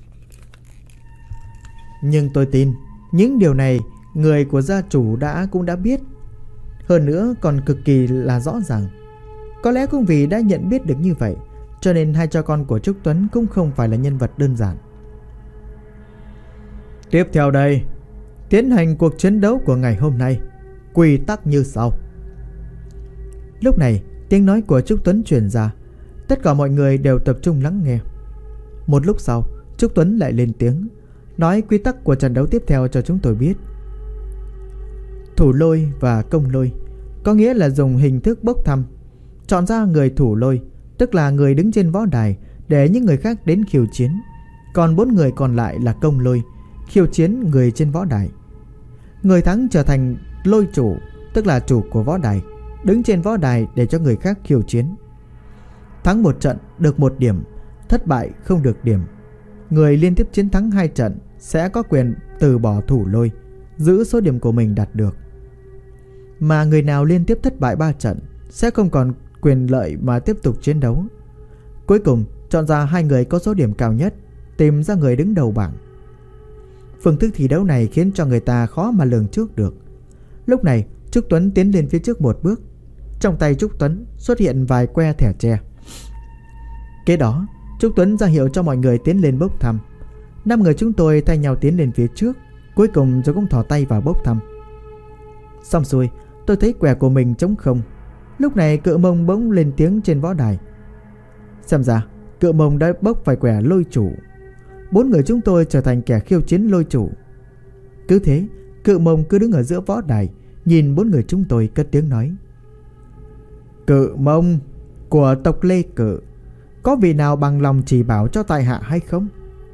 Speaker 1: Nhưng tôi tin những điều này người của gia chủ cũng đã biết, hơn nữa còn cực kỳ là rõ ràng. Có lẽ cũng vì đã nhận biết được như vậy, cho nên hai cha con của Trúc Tuấn cũng không phải là nhân vật đơn giản. Tiếp theo đây, tiến hành cuộc chiến đấu của ngày hôm nay. Quy tắc như sau. Lúc này tiếng nói của Trúc Tuấn truyền ra, tất cả mọi người đều tập trung lắng nghe. Một lúc sau, Trúc Tuấn lại lên tiếng, nói quy tắc của trận đấu tiếp theo cho chúng tôi biết. Thủ lôi và công lôi có nghĩa là dùng hình thức bốc thăm, chọn ra người thủ lôi, tức là người đứng trên võ đài, để những người khác đến khiêu chiến. Còn 4 người còn lại là công lôi, khiêu chiến người trên võ đài. Người thắng trở thành lôi chủ, tức là chủ của võ đài, đứng trên võ đài để cho người khác khiêu chiến. Thắng một trận được 1 điểm, thất bại không được điểm. người liên tiếp chiến thắng 2 trận sẽ có quyền từ bỏ thủ lôi, giữ số điểm của mình đạt được. Mà người nào liên tiếp thất bại 3 trận sẽ không còn quyền lợi mà tiếp tục chiến đấu. Cuối cùng chọn ra 2 người có số điểm cao nhất, tìm ra người đứng đầu bảng. Phương thức thi đấu này khiến cho người ta khó mà lường trước được. Lúc này Trúc Tuấn tiến lên phía trước một bước. Trong tay Trúc Tuấn xuất hiện vài que thẻ tre. Kế đó Trúc Tuấn ra hiệu cho mọi người tiến lên bốc thăm. 5 người chúng tôi thay nhau tiến lên phía trước. Cuối cùng rồi cũng thò tay vào bốc thăm. Xong xuôi, tôi thấy quẻ của mình trống không. Lúc này Cự Mông bỗng lên tiếng trên võ đài. Xem ra Cự Mông đã bốc phải quẻ lôi chủ. 4 người chúng tôi trở thành kẻ khiêu chiến lôi chủ. Cứ thế Cự Mông cứ đứng ở giữa võ đài, nhìn 4 người chúng tôi cất tiếng nói: Cự Mông của tộc Lê Cự, có vị nào bằng lòng chỉ bảo cho tại hạ hay không?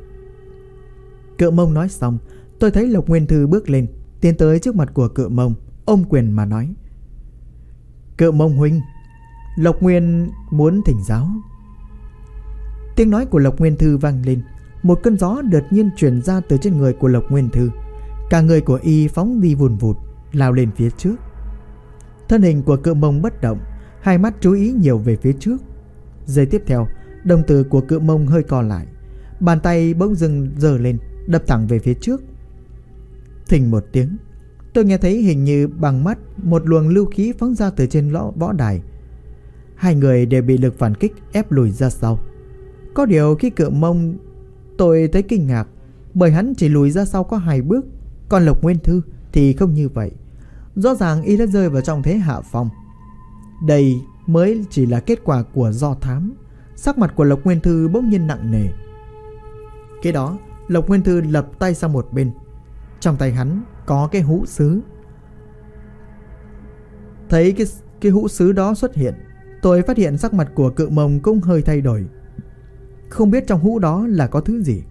Speaker 1: Cự Mông nói xong, tôi thấy Lộc Nguyên Thư bước lên, tiến tới trước mặt của Cự Mông, ôm quyền mà nói: Cự Mông huynh, Lộc Nguyên muốn thỉnh giáo. Tiếng nói của Lộc Nguyên Thư vang lên. Một cơn gió đột nhiên truyền ra từ trên người của Lộc Nguyên Thư. Cả người của y phóng đi vùn vụt, lao lên phía trước. Thân hình của Cự Mông bất động, hai mắt chú ý nhiều về phía trước. Giây tiếp theo, đồng tử của Cự Mông hơi co lại, bàn tay bỗng dưng giơ lên, đập thẳng về phía trước. Thình một tiếng, tôi nghe thấy hình như bằng mắt một luồng lưu khí phóng ra từ trên võ đài. 2 người đều bị lực phản kích ép lùi ra sau. Có điều khi Cự Mông, tôi thấy kinh ngạc, bởi hắn chỉ lùi ra sau có 2 bước, còn Lộc Nguyên Thư thì không như vậy. Rõ ràng y đã rơi vào trong thế hạ phong. Đây mới chỉ là kết quả của do thám. Sắc mặt của Lộc Nguyên Thư bỗng nhiên nặng nề. Kế đó Lộc Nguyên Thư lập tay sang một bên. Trong tay hắn có cái hũ sứ. Thấy cái hũ sứ đó xuất hiện, tôi phát hiện sắc mặt của Cự Mông cũng hơi thay đổi. Không biết trong hũ đó là có thứ gì.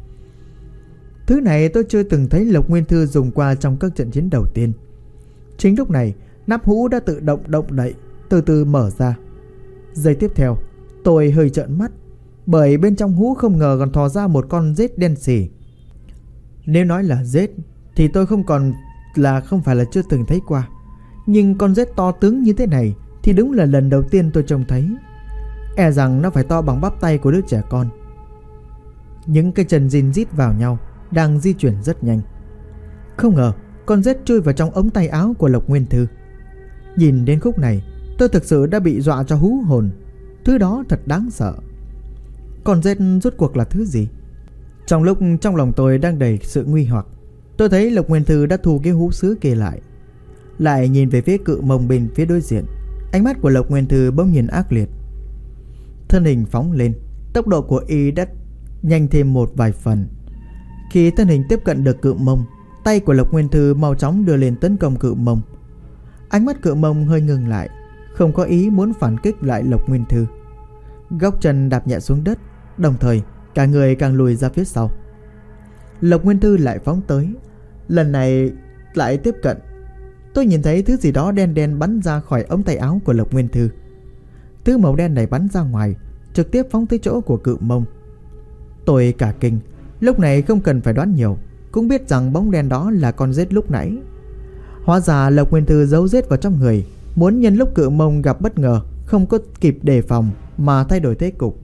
Speaker 1: Thứ này tôi chưa từng thấy Lộc Nguyên Thư dùng qua trong các trận chiến đầu tiên. Chính lúc này, nắp hũ đã tự động động đậy, từ từ mở ra. Giây tiếp theo, tôi hơi trợn mắt, bởi bên trong hũ không ngờ còn thò ra một con rết đen sì. Nếu nói là rết thì tôi không phải là chưa từng thấy qua, nhưng con rết to tướng như thế này thì đúng là lần đầu tiên tôi trông thấy. E rằng nó phải to bằng bắp tay của đứa trẻ con. Những cái chân rin rít vào nhau, đang di chuyển rất nhanh. Không ngờ con rết chui vào trong ống tay áo của Lộc Nguyên Thư. Nhìn đến khúc này, tôi thực sự đã bị dọa cho hú hồn. Thứ đó thật đáng sợ. Con rết rốt cuộc là thứ gì? Trong lúc trong lòng tôi đang đầy sự nguy hoặc, tôi thấy Lộc Nguyên Thư đã thu cái hũ sứ kia lại nhìn về phía Cự Mông bên phía đối diện. Ánh mắt của Lộc Nguyên Thư bỗng nhiên ác liệt. Thân hình phóng lên, tốc độ của y đã nhanh thêm một vài phần. Khi thân hình tiếp cận được Cự Mông, tay của Lộc Nguyên Thư mau chóng đưa lên tấn công Cự Mông. Ánh mắt Cự Mông hơi ngừng lại, không có ý muốn phản kích lại Lộc Nguyên Thư. Góc chân đạp nhẹ xuống đất, đồng thời cả người càng lùi ra phía sau. Lộc Nguyên Thư lại phóng tới, lần này lại tiếp cận. Tôi nhìn thấy thứ gì đó đen đen bắn ra khỏi ống tay áo của Lộc Nguyên Thư. Thứ màu đen này bắn ra ngoài, trực tiếp phóng tới chỗ của Cự Mông. Tôi cả kinh, lúc này không cần phải đoán nhiều, cũng biết rằng bóng đen đó là con rết lúc nãy. Hóa ra Lộc Nguyên Thư giấu rết vào trong người, muốn nhân lúc Cự Mông gặp bất ngờ, không có kịp đề phòng mà thay đổi thế cục.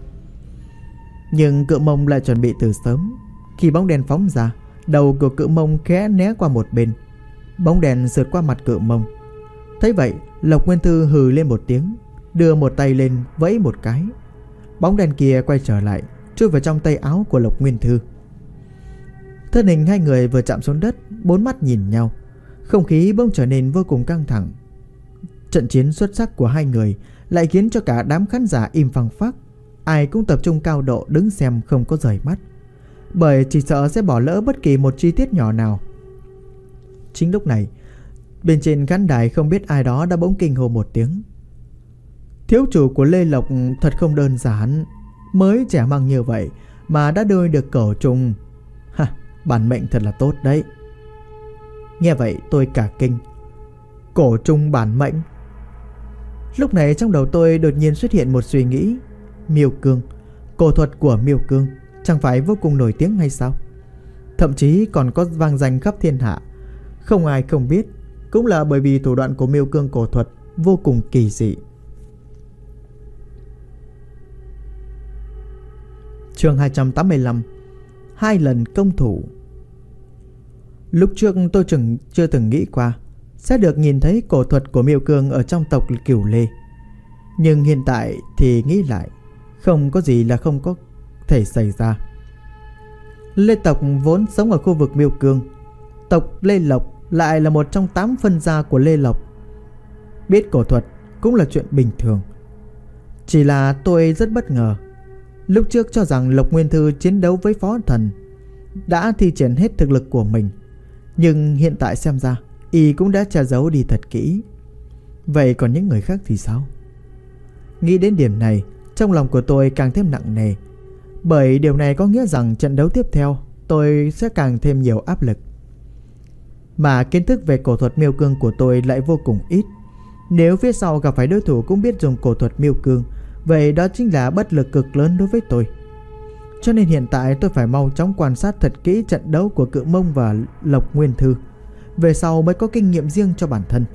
Speaker 1: Nhưng Cự Mông lại chuẩn bị từ sớm. Khi bóng đen phóng ra, đầu của Cự Mông khẽ né qua một bên. Bóng đèn sượt qua mặt Cự Mông. Thấy vậy, Lộc Nguyên Thư hừ lên một tiếng, đưa một tay lên vẫy một cái. Bóng đèn kia quay trở lại, chui vào trong tay áo của Lộc Nguyên Thư. Thân hình 2 người vừa chạm xuống đất, 4 mắt nhìn nhau. Không khí bỗng trở nên vô cùng căng thẳng. Trận chiến xuất sắc của 2 người lại khiến cho cả đám khán giả im phăng phắc. Ai cũng tập trung cao độ đứng xem không có rời mắt, bởi chỉ sợ sẽ bỏ lỡ bất kỳ một chi tiết nhỏ nào. Chính lúc này, bên trên khán đài không biết ai đó đã bỗng kinh hô một tiếng: Thiếu chủ của Lê Lộc thật không đơn giản, mới trẻ măng như vậy mà đã đưa được Cẩu Trùng. Ha, bản mệnh thật là tốt đấy. Nghe vậy tôi cả kinh. Cổ trùng bản mệnh. Lúc này trong đầu tôi đột nhiên xuất hiện một suy nghĩ. Miêu cương, cổ thuật của miêu cương chẳng phải vô cùng nổi tiếng hay sao? Thậm chí còn có vang danh khắp thiên hạ, không ai không biết. Cũng là bởi vì thủ đoạn của Miêu Cương cổ thuật vô cùng kỳ dị. Chương 285. 2 lần công thủ. Lúc trước tôi chưa từng nghĩ qua sẽ được nhìn thấy cổ thuật của Miêu Cương ở trong tộc Cửu Lê. Nhưng hiện tại thì nghĩ lại, không có gì là không có thể xảy ra. Lê tộc vốn sống ở khu vực Miêu Cương. Tộc Lê Lộc lại là một trong 8 phân gia của Lê Lộc. Biết cổ thuật cũng là chuyện bình thường. Chỉ là tôi rất bất ngờ. Lúc trước cho rằng Lộc Nguyên Thư chiến đấu với Phó Thần đã thi triển hết thực lực của mình, nhưng hiện tại xem ra y cũng đã che giấu đi thật kỹ. Vậy còn những người khác thì sao? Nghĩ đến điểm này, trong lòng của tôi càng thêm nặng nề, bởi điều này có nghĩa rằng trận đấu tiếp theo tôi sẽ càng thêm nhiều áp lực. Mà kiến thức về cổ thuật Miêu Cương của tôi lại vô cùng ít. Nếu phía sau gặp phải đối thủ cũng biết dùng cổ thuật Miêu Cương, vậy đó chính là bất lực cực lớn đối với tôi. Cho nên hiện tại tôi phải mau chóng quan sát thật kỹ trận đấu của Cự Mông và Lộc Nguyên Thư, về sau mới có kinh nghiệm riêng cho bản thân.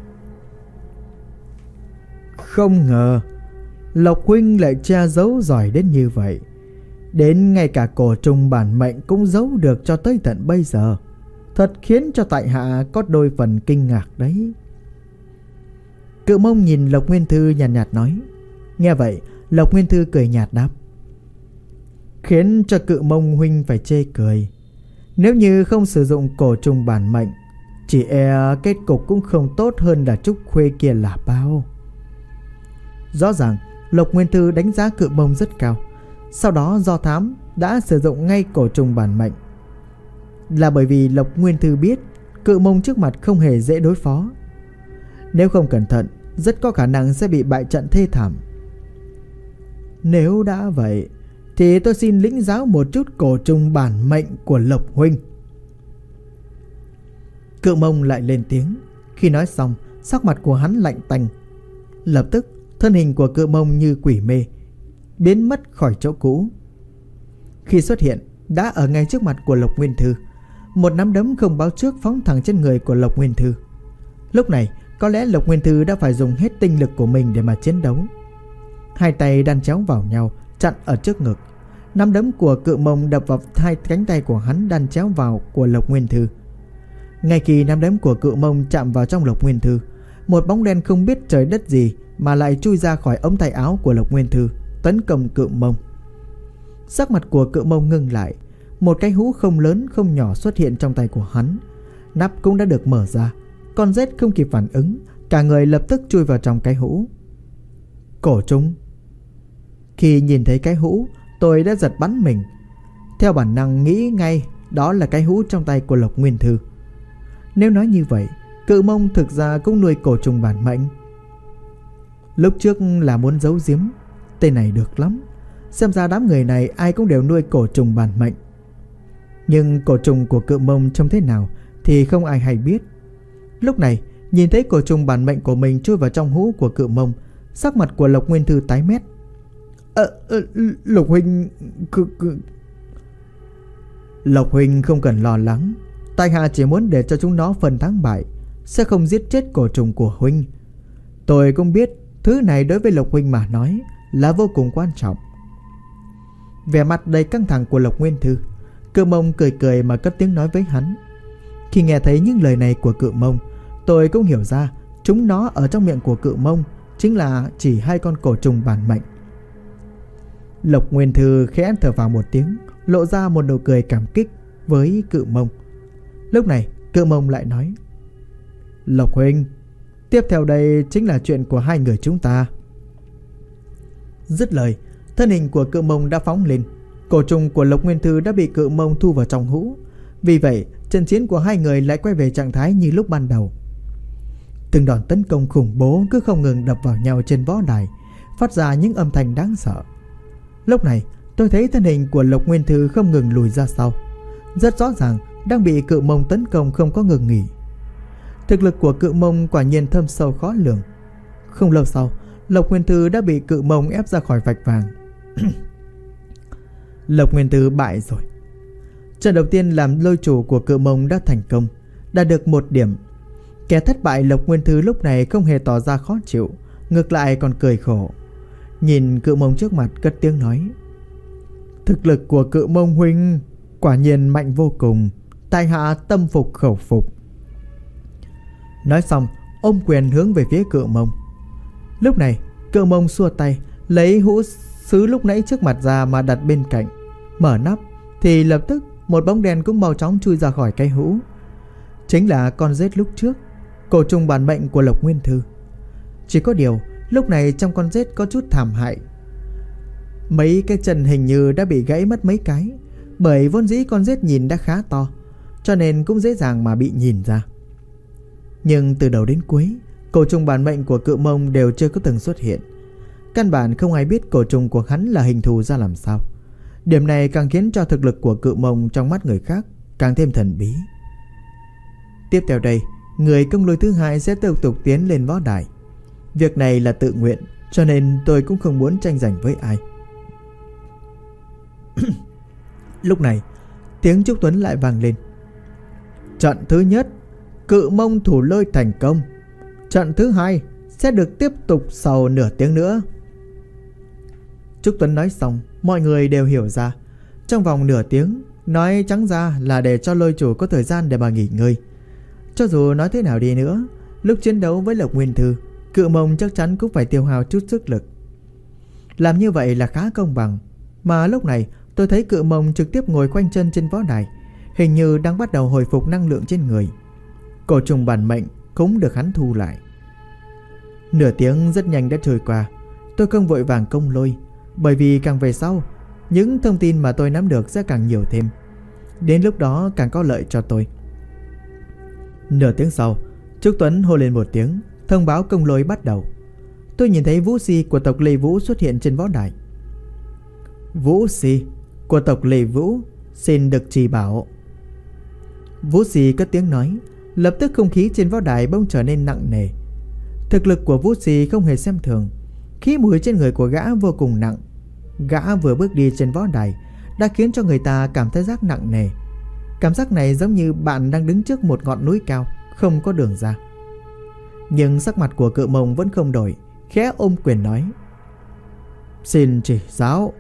Speaker 1: Không ngờ Lộc huynh lại che giấu giỏi đến như vậy, đến ngay cả cổ trùng bản mệnh cũng giấu được cho tới tận bây giờ. Thật khiến cho tại hạ có đôi phần kinh ngạc đấy. Cự Mông nhìn Lộc Nguyên Thư nhàn nhạt nói. Nghe vậy, Lộc Nguyên Thư cười nhạt đáp. Khiến cho Cự Mông huynh phải chê cười. Nếu như không sử dụng cổ trùng bản mệnh, chỉ e kết cục cũng không tốt hơn là Trúc Khuê kia là bao. Rõ ràng Lộc Nguyên Thư đánh giá Cự Mông rất cao. Sau đó do thám đã sử dụng ngay cổ trùng bản mệnh, là bởi vì Lộc Nguyên Thư biết Cự Mông trước mặt không hề dễ đối phó. Nếu không cẩn thận, rất có khả năng sẽ bị bại trận thê thảm. Nếu đã vậy thì tôi xin lĩnh giáo một chút cổ trùng bản mệnh của Lộc huynh. Cự Mông lại lên tiếng. Khi nói xong, sắc mặt của hắn lạnh tanh. Lập tức thân hình của Cự Mông như quỷ mê biến mất khỏi chỗ cũ. Khi xuất hiện đã ở ngay trước mặt của Lộc Nguyên Thư. Một nắm đấm không báo trước phóng thẳng trên người của Lộc Nguyên Thư. Lúc này có lẽ Lộc Nguyên Thư đã phải dùng hết tinh lực của mình để mà chiến đấu. Hai tay đan chéo vào nhau chặn ở trước ngực. Nắm đấm của Cự Mông đập vào hai cánh tay của hắn đan chéo vào của Lộc Nguyên Thư. Ngay khi nắm đấm của Cự Mông chạm vào trong Lộc Nguyên Thư, một bóng đen không biết trời đất gì mà lại chui ra khỏi ống tay áo của Lộc Nguyên Thư, tấn công Cự Mông. Sắc mặt của Cự Mông ngưng lại. Một cái hũ không lớn không nhỏ xuất hiện trong tay của hắn. Nắp cũng đã được mở ra. Con rết không kịp phản ứng, cả người lập tức chui vào trong cái hũ. Cổ trùng. Khi nhìn thấy cái hũ, tôi đã giật bắn mình. Theo bản năng nghĩ ngay đó là cái hũ trong tay của Lộc Nguyên Thư. Nếu nói như vậy, Cự Mông thực ra cũng nuôi cổ trùng bản mệnh. Lúc trước là muốn giấu giếm, tên này được lắm. Xem ra đám người này ai cũng đều nuôi cổ trùng bản mệnh. Nhưng cổ trùng của Cự Mông trông thế nào thì không ai hay biết. Lúc này nhìn thấy cổ trùng bản mệnh của mình chui vào trong hũ của Cự Mông, sắc mặt của Lộc Nguyên Thư tái mét. Lộc huynh... Lộc huynh không cần lo lắng. Tại hạ chỉ muốn để cho chúng nó phần thắng bại, sẽ không giết chết cổ trùng của huynh. Tôi cũng biết thứ này đối với Lộc huynh mà nói là vô cùng quan trọng. Vẻ mặt đầy căng thẳng của Lộc Nguyên Thư, Cự Mông cười cười mà cất tiếng nói với hắn. Khi nghe thấy những lời này của Cự Mông, tôi cũng hiểu ra chúng nó ở trong miệng của Cự Mông chính là chỉ hai con cổ trùng bản mệnh. Lộc Nguyên Thư khẽ thở vào một tiếng, lộ ra một nụ cười cảm kích với Cự Mông. Lúc này Cự Mông lại nói. Lộc huynh, tiếp theo đây chính là chuyện của hai người chúng ta. Dứt lời, thân hình của Cự Mông đã phóng lên. Cổ trùng của Lộc Nguyên Thư đã bị Cự Mông thu vào trong hũ. Vì vậy trận chiến của hai người lại quay về trạng thái như lúc ban đầu. Từng đòn tấn công khủng bố cứ không ngừng đập vào nhau trên võ đài, phát ra những âm thanh đáng sợ. Lúc này tôi thấy thân hình của Lộc Nguyên Thư không ngừng lùi ra sau, rất rõ ràng đang bị Cự Mông tấn công không có ngừng nghỉ. Thực lực của Cự Mông quả nhiên thâm sâu khó lường. Không lâu sau, Lộc Nguyên Thư đã bị Cự Mông ép ra khỏi vạch vàng. Lộc Nguyên Thư bại rồi. Trận đầu tiên làm lôi chủ của Cự Mông đã thành công, đạt được 1 điểm. Kẻ thất bại Lộc Nguyên Thư lúc này không hề tỏ ra khó chịu, ngược lại còn cười khổ. Nhìn Cự Mông trước mặt cất tiếng nói: thực lực của Cự Mông huynh quả nhiên mạnh vô cùng, tại hạ tâm phục khẩu phục. Nói xong ôm quyền hướng về phía Cự Mông. Lúc này Cự Mông xua tay, lấy hũ sứ lúc nãy trước mặt ra mà đặt bên cạnh, mở nắp thì lập tức một bóng đèn cũng mau chóng chui ra khỏi cái hũ. Chính là con rết lúc trước, cổ trùng bản mệnh của Lộc Nguyên Thư. Chỉ có điều lúc này trong con rết có chút thảm hại, mấy cái chân hình như đã bị gãy mất mấy cái, bởi vốn dĩ con rết nhìn đã khá to, cho nên cũng dễ dàng mà bị nhìn ra. Nhưng từ đầu đến cuối, cổ trùng bản mệnh của Cự Mông đều chưa có từng xuất hiện. Căn bản không ai biết cổ trùng của hắn là hình thù ra làm sao. Điểm này càng khiến cho thực lực của Cự Mông trong mắt người khác càng thêm thần bí. Tiếp theo đây, người công lôi thứ hai sẽ tiếp tục tiến lên võ đài. Việc này là tự nguyện, cho nên tôi cũng không muốn tranh giành với ai. Lúc này tiếng Trúc Tuấn lại vang lên. Trận thứ nhất, Cự Mông thủ lôi thành công. Trận thứ hai sẽ được tiếp tục sau nửa tiếng nữa. Trúc Tuấn nói xong, mọi người đều hiểu ra. Trong vòng nửa tiếng, nói trắng ra là để cho lôi chủ có thời gian để mà nghỉ ngơi. Cho dù nói thế nào đi nữa, lúc chiến đấu với Lộc Nguyên Thư, Cự Mông chắc chắn cũng phải tiêu hao chút sức lực. Làm như vậy là khá công bằng. Mà lúc này tôi thấy Cự Mông trực tiếp ngồi khoanh chân trên võ đài, hình như đang bắt đầu hồi phục năng lượng trên người. Cổ trùng bản mệnh cũng được hắn thu lại. Nửa tiếng rất nhanh đã trôi qua. Tôi không vội vàng công lôi, bởi vì càng về sau, những thông tin mà tôi nắm được sẽ càng nhiều thêm. Đến lúc đó càng có lợi cho tôi. Nửa tiếng sau, Trúc Tuấn hô lên một tiếng, thông báo công lôi bắt đầu. Tôi nhìn thấy Vũ Si của tộc Lê Vũ xuất hiện trên võ đài. Vũ Si của tộc Lê Vũ xin được chỉ bảo. Vũ Si cất tiếng nói. Lập tức không khí trên võ đài bỗng trở nên nặng nề. Thực lực của Vũ Si không hề xem thường. Khí mùi trên người của gã vô cùng nặng. Gã vừa bước đi trên võ đài đã khiến cho người ta cảm thấy giác nặng nề. Cảm giác này giống như bạn đang đứng trước một ngọn núi cao, không có đường ra. Nhưng sắc mặt của Cự Mông vẫn không đổi, khẽ ôm quyền nói: xin chỉ giáo.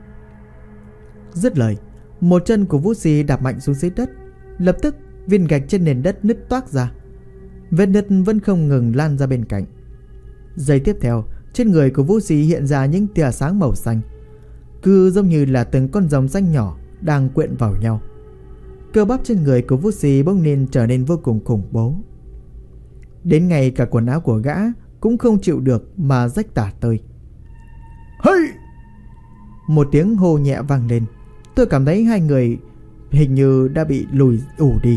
Speaker 1: Dứt lời, một chân của Vũ Si đạp mạnh xuống dưới đất. Lập tức viên gạch trên nền đất nứt toác ra. Vết nứt vẫn không ngừng lan ra bên cạnh. Giây tiếp theo, trên người của Vũ Si hiện ra những tia sáng màu xanh, cứ giống như là từng con rồng xanh nhỏ đang quyện vào nhau. Cơ bắp trên người của Vũ Si bỗng nhiên trở nên vô cùng khủng bố. Đến ngay cả quần áo của gã cũng không chịu được mà rách tả tơi. Hey! Một tiếng hô nhẹ vang lên. Tôi cảm thấy hai người hình như đã bị lùi ù đi.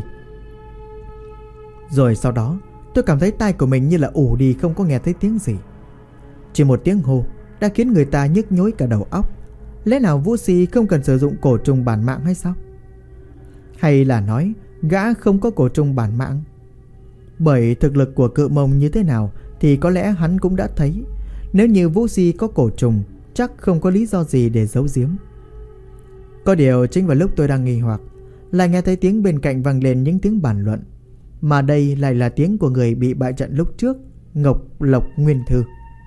Speaker 1: Rồi sau đó tôi cảm thấy tai của mình như là ù đi, không có nghe thấy tiếng gì. Chỉ một tiếng hô đã khiến người ta nhức nhối cả đầu óc. Lẽ nào Vũ Si không cần sử dụng cổ trùng bản mạng hay sao? Hay là nói gã không có cổ trùng bản mạng? Bởi thực lực của Cự Mông như thế nào thì có lẽ hắn cũng đã thấy. Nếu như Vũ Si có cổ trùng, chắc không có lý do gì để giấu giếm. Có điều chính vào lúc tôi đang nghi hoặc, lại nghe thấy tiếng bên cạnh vang lên những tiếng bàn luận. Mà đây lại là tiếng của người bị bại trận lúc trước, Lộc Nguyên Thư.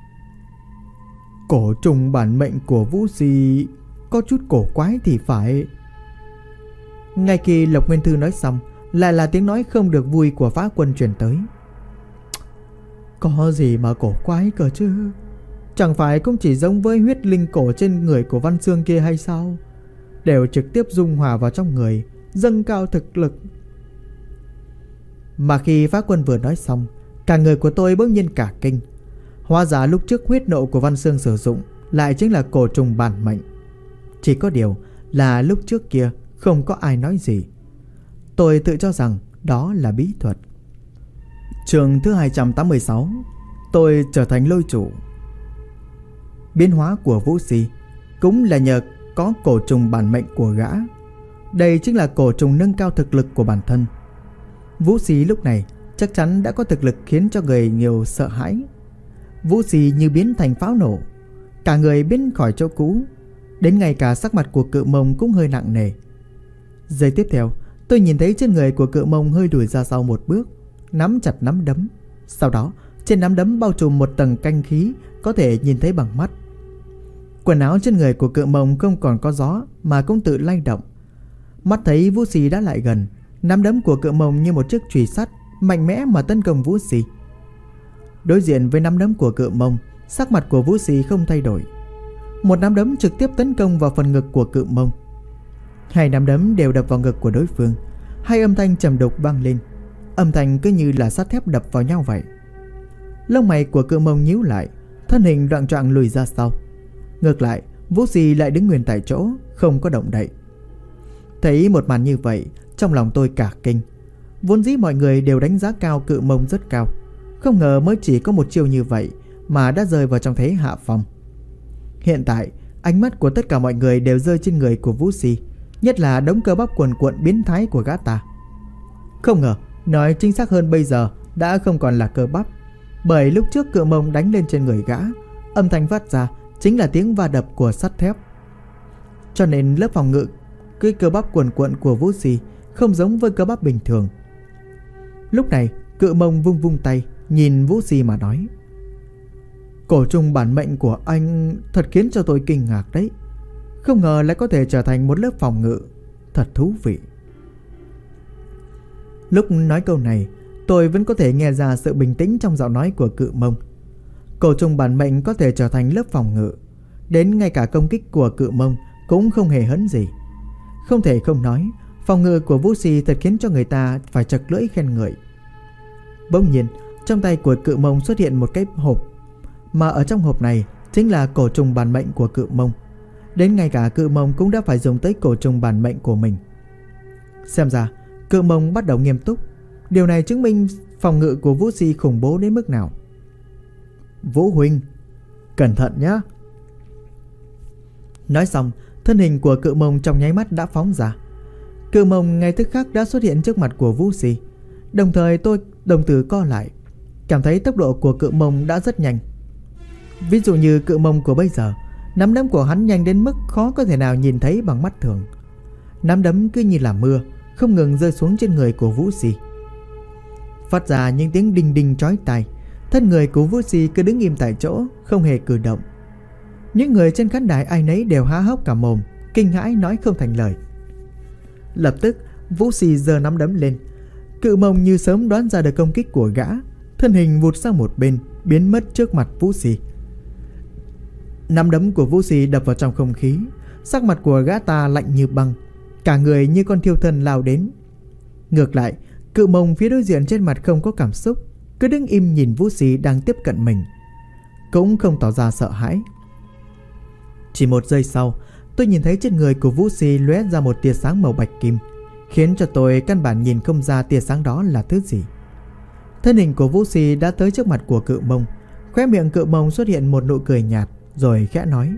Speaker 1: Cổ trùng bản mệnh của Vũ Si có chút cổ quái thì phải. Ngay khi Lộc Nguyên Thư nói xong, lại là tiếng nói không được vui của Phá Quân truyền tới. Có gì mà cổ quái cơ chứ? Chẳng phải cũng chỉ giống với huyết linh cổ trên người của Văn Xương kia hay sao? Đều trực tiếp dung hòa vào trong người, dâng cao thực lực. Mà khi Phá Quân vừa nói xong, cả người của tôi bỗng nhiên cả kinh. Hóa ra lúc trước huyết nộ của Văn Xương sử dụng lại chính là cổ trùng bản mệnh. Chỉ có điều là lúc trước kia không có ai nói gì. Tôi tự cho rằng đó là bí thuật. Chương thứ 286. Tôi trở thành lôi chủ. Biến hóa của Vũ Si cũng là nhờ có cổ trùng bản mệnh của gã. Đây chính là cổ trùng nâng cao thực lực của bản thân. Vũ Si lúc này chắc chắn đã có thực lực khiến cho người nhiều sợ hãi. Vũ Si như biến thành pháo nổ, cả người biến khỏi chỗ cũ. Đến ngay cả sắc mặt của Cự Mông cũng hơi nặng nề. Giây tiếp theo, tôi nhìn thấy trên người của Cự Mông hơi lùi ra sau một bước, nắm chặt nắm đấm. Sau đó trên nắm đấm bao trùm một tầng canh khí có thể nhìn thấy bằng mắt. Quần áo trên người của Cự Mông không còn có gió mà cũng tự lay động. Mắt thấy Vũ Xì đã lại gần, nắm đấm của Cự Mông như một chiếc chùy sắt mạnh mẽ mà tấn công Vũ Xì. Đối diện với nắm đấm của Cự Mông, sắc mặt của Vũ Xì không thay đổi. Một nắm đấm trực tiếp tấn công vào phần ngực của Cự Mông. Hai nắm đấm đều đập vào ngực của đối phương. Hai âm thanh trầm đục vang lên. Âm thanh cứ như là sắt thép đập vào nhau vậy. Lông mày của Cự Mông nhíu lại, thân hình loạng choạng lùi ra sau. Ngược lại, Vũ Xì lại đứng nguyên tại chỗ, không có động đậy. Thấy một màn như vậy, trong lòng tôi cả kinh. Vốn dĩ mọi người đều đánh giá cao Cự Mông rất cao, không ngờ mới chỉ có một chiêu như vậy mà đã rơi vào trong thế hạ phong. Hiện tại, ánh mắt của tất cả mọi người đều rơi trên người của Vũ Xì, nhất là đống cơ bắp cuồn cuộn biến thái của gã ta. Không ngờ, nói chính xác hơn bây giờ đã không còn là cơ bắp, bởi lúc trước Cự Mông đánh lên trên người gã, âm thanh phát ra chính là tiếng va đập của sắt thép. Cho nên lớp phòng ngự cái cơ bắp cuồn cuộn của Vũ Xì không giống với cơ bắp bình thường. Lúc này, Cự Mông vung vung tay nhìn Vũ Xì mà nói: "Cổ trùng bản mệnh của anh thật khiến cho tôi kinh ngạc đấy. Không ngờ lại có thể trở thành một lớp phòng ngự, thật thú vị." Lúc nói câu này, tôi vẫn có thể nghe ra sự bình tĩnh trong giọng nói của Cự Mông. Cổ trùng bản mệnh có thể trở thành lớp phòng ngự, đến ngay cả công kích của Cự Mông cũng không hề hấn gì. Không thể không nói, phòng ngự của Vũ Xì thật khiến cho người ta phải chật lưỡi khen ngợi. Bỗng nhiên, trong tay của Cự Mông xuất hiện một cái hộp, mà ở trong hộp này chính là cổ trùng bản mệnh của Cự Mông. Đến ngay cả Cự Mông cũng đã phải dùng tới cổ trùng bản mệnh của mình. Xem ra Cự Mông bắt đầu nghiêm túc. Điều này chứng minh phòng ngự của Vũ Xì khủng bố đến mức nào. "Vũ huynh, cẩn thận nhé." Nói xong, thân hình của Cự Mông trong nháy mắt đã phóng ra. Cự Mông ngay tức khắc đã xuất hiện trước mặt của Vũ Xì. Đồng thời tôi đồng tử co lại, cảm thấy tốc độ của Cự Mông đã rất nhanh. Ví dụ như Cự Mông của bây giờ, nắm đấm của hắn nhanh đến mức khó có thể nào nhìn thấy bằng mắt thường. Nắm đấm cứ như là mưa, không ngừng rơi xuống trên người của Vũ Xì, phát ra những tiếng đinh đinh chói tai. Thân người của Vũ Xì cứ đứng im tại chỗ, không hề cử động. Những người trên khán đài ai nấy đều há hốc cả mồm, kinh hãi nói không thành lời. Lập tức Vũ Xì giơ nắm đấm lên. Cự Mông như sớm đoán ra được công kích của gã, thân hình vụt sang một bên, biến mất trước mặt Vũ Xì. Nắm đấm của Vũ Xì đập vào trong không khí, sắc mặt của gã ta lạnh như băng, cả người như con thiêu thân lao đến. Ngược lại, Cự Mông phía đối diện trên mặt không có cảm xúc, cứ đứng im nhìn Vũ Xì đang tiếp cận mình, cũng không tỏ ra sợ hãi. Chỉ một giây sau, tôi nhìn thấy trên người của Vũ Xì lóe ra một tia sáng màu bạch kim, khiến cho tôi căn bản nhìn không ra tia sáng đó là thứ gì. Thân hình của Vũ Xì đã tới trước mặt của Cự Mông. Khóe miệng Cự Mông xuất hiện một nụ cười nhạt, rồi khẽ nói: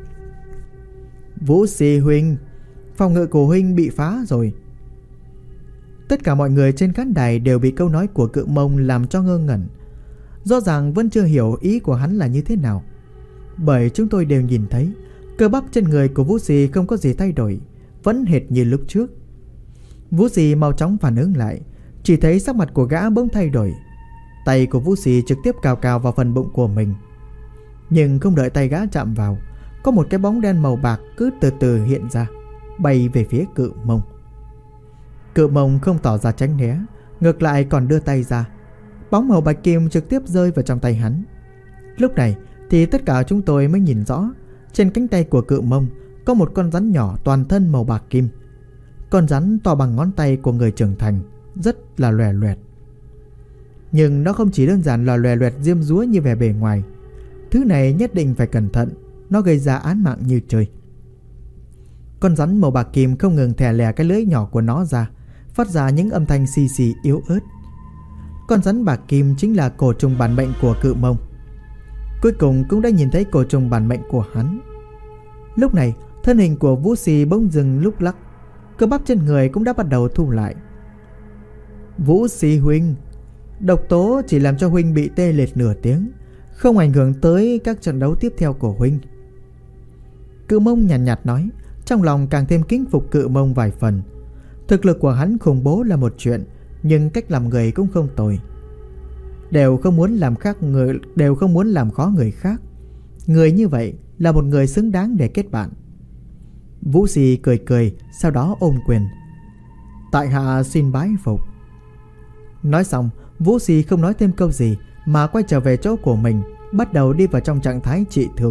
Speaker 1: "Vũ Xì huynh, phòng ngự của huynh bị phá rồi." Tất cả mọi người trên khán đài đều bị câu nói của Cự Mông làm cho ngơ ngẩn. Rõ ràng vẫn chưa hiểu ý của hắn là như thế nào, bởi chúng tôi đều nhìn thấy cơ bắp trên người của Vũ Xì không có gì thay đổi, vẫn hệt như lúc trước. Vũ Xì mau chóng phản ứng lại, chỉ thấy sắc mặt của gã bỗng thay đổi. Tay của Vũ Xì trực tiếp cào cào vào phần bụng của mình. Nhưng không đợi tay gã chạm vào, có một cái bóng đen màu bạc cứ từ từ hiện ra, bay về phía Cự Mông. Cự Mông không tỏ ra tránh né, ngược lại còn đưa tay ra. Bóng màu bạch kim trực tiếp rơi vào trong tay hắn. Lúc này thì tất cả chúng tôi mới nhìn rõ, trên cánh tay của Cự Mông có một con rắn nhỏ toàn thân màu bạc kim. Con rắn to bằng ngón tay của người trưởng thành, rất là loè loẹt. Nhưng nó không chỉ đơn giản là loè loẹt diêm dúa như vẻ bề ngoài. Thứ này nhất định phải cẩn thận, nó gây ra án mạng như trời. Con rắn màu bạc kim không ngừng thè lè cái lưỡi nhỏ của nó ra, phát ra những âm thanh xì xì yếu ớt. Con rắn bạc kim chính là cổ trùng bản mệnh của Cự Mông. Cuối cùng cũng đã nhìn thấy cổ trùng bản mệnh của hắn. Lúc này, thân hình của Vũ Xì bỗng dừng lúc lắc, cơ bắp trên người cũng đã bắt đầu thu lại. "Vũ Xì huynh, độc tố chỉ làm cho huynh bị tê liệt nửa tiếng, không ảnh hưởng tới các trận đấu tiếp theo của huynh." Cự Mông nhàn nhạt nói, trong lòng càng thêm kính phục Cự Mông vài phần. Thực lực của hắn khủng bố là một chuyện, nhưng cách làm người cũng không tồi. Đều không muốn làm khó người khác. Người như vậy là một người xứng đáng để kết bạn. Vũ Sĩ cười cười, sau đó ôm quyền. Tại hạ xin bái phục. Nói xong, Vũ Sĩ không nói thêm câu gì mà quay trở về chỗ của mình, bắt đầu đi vào trong trạng thái trị thương.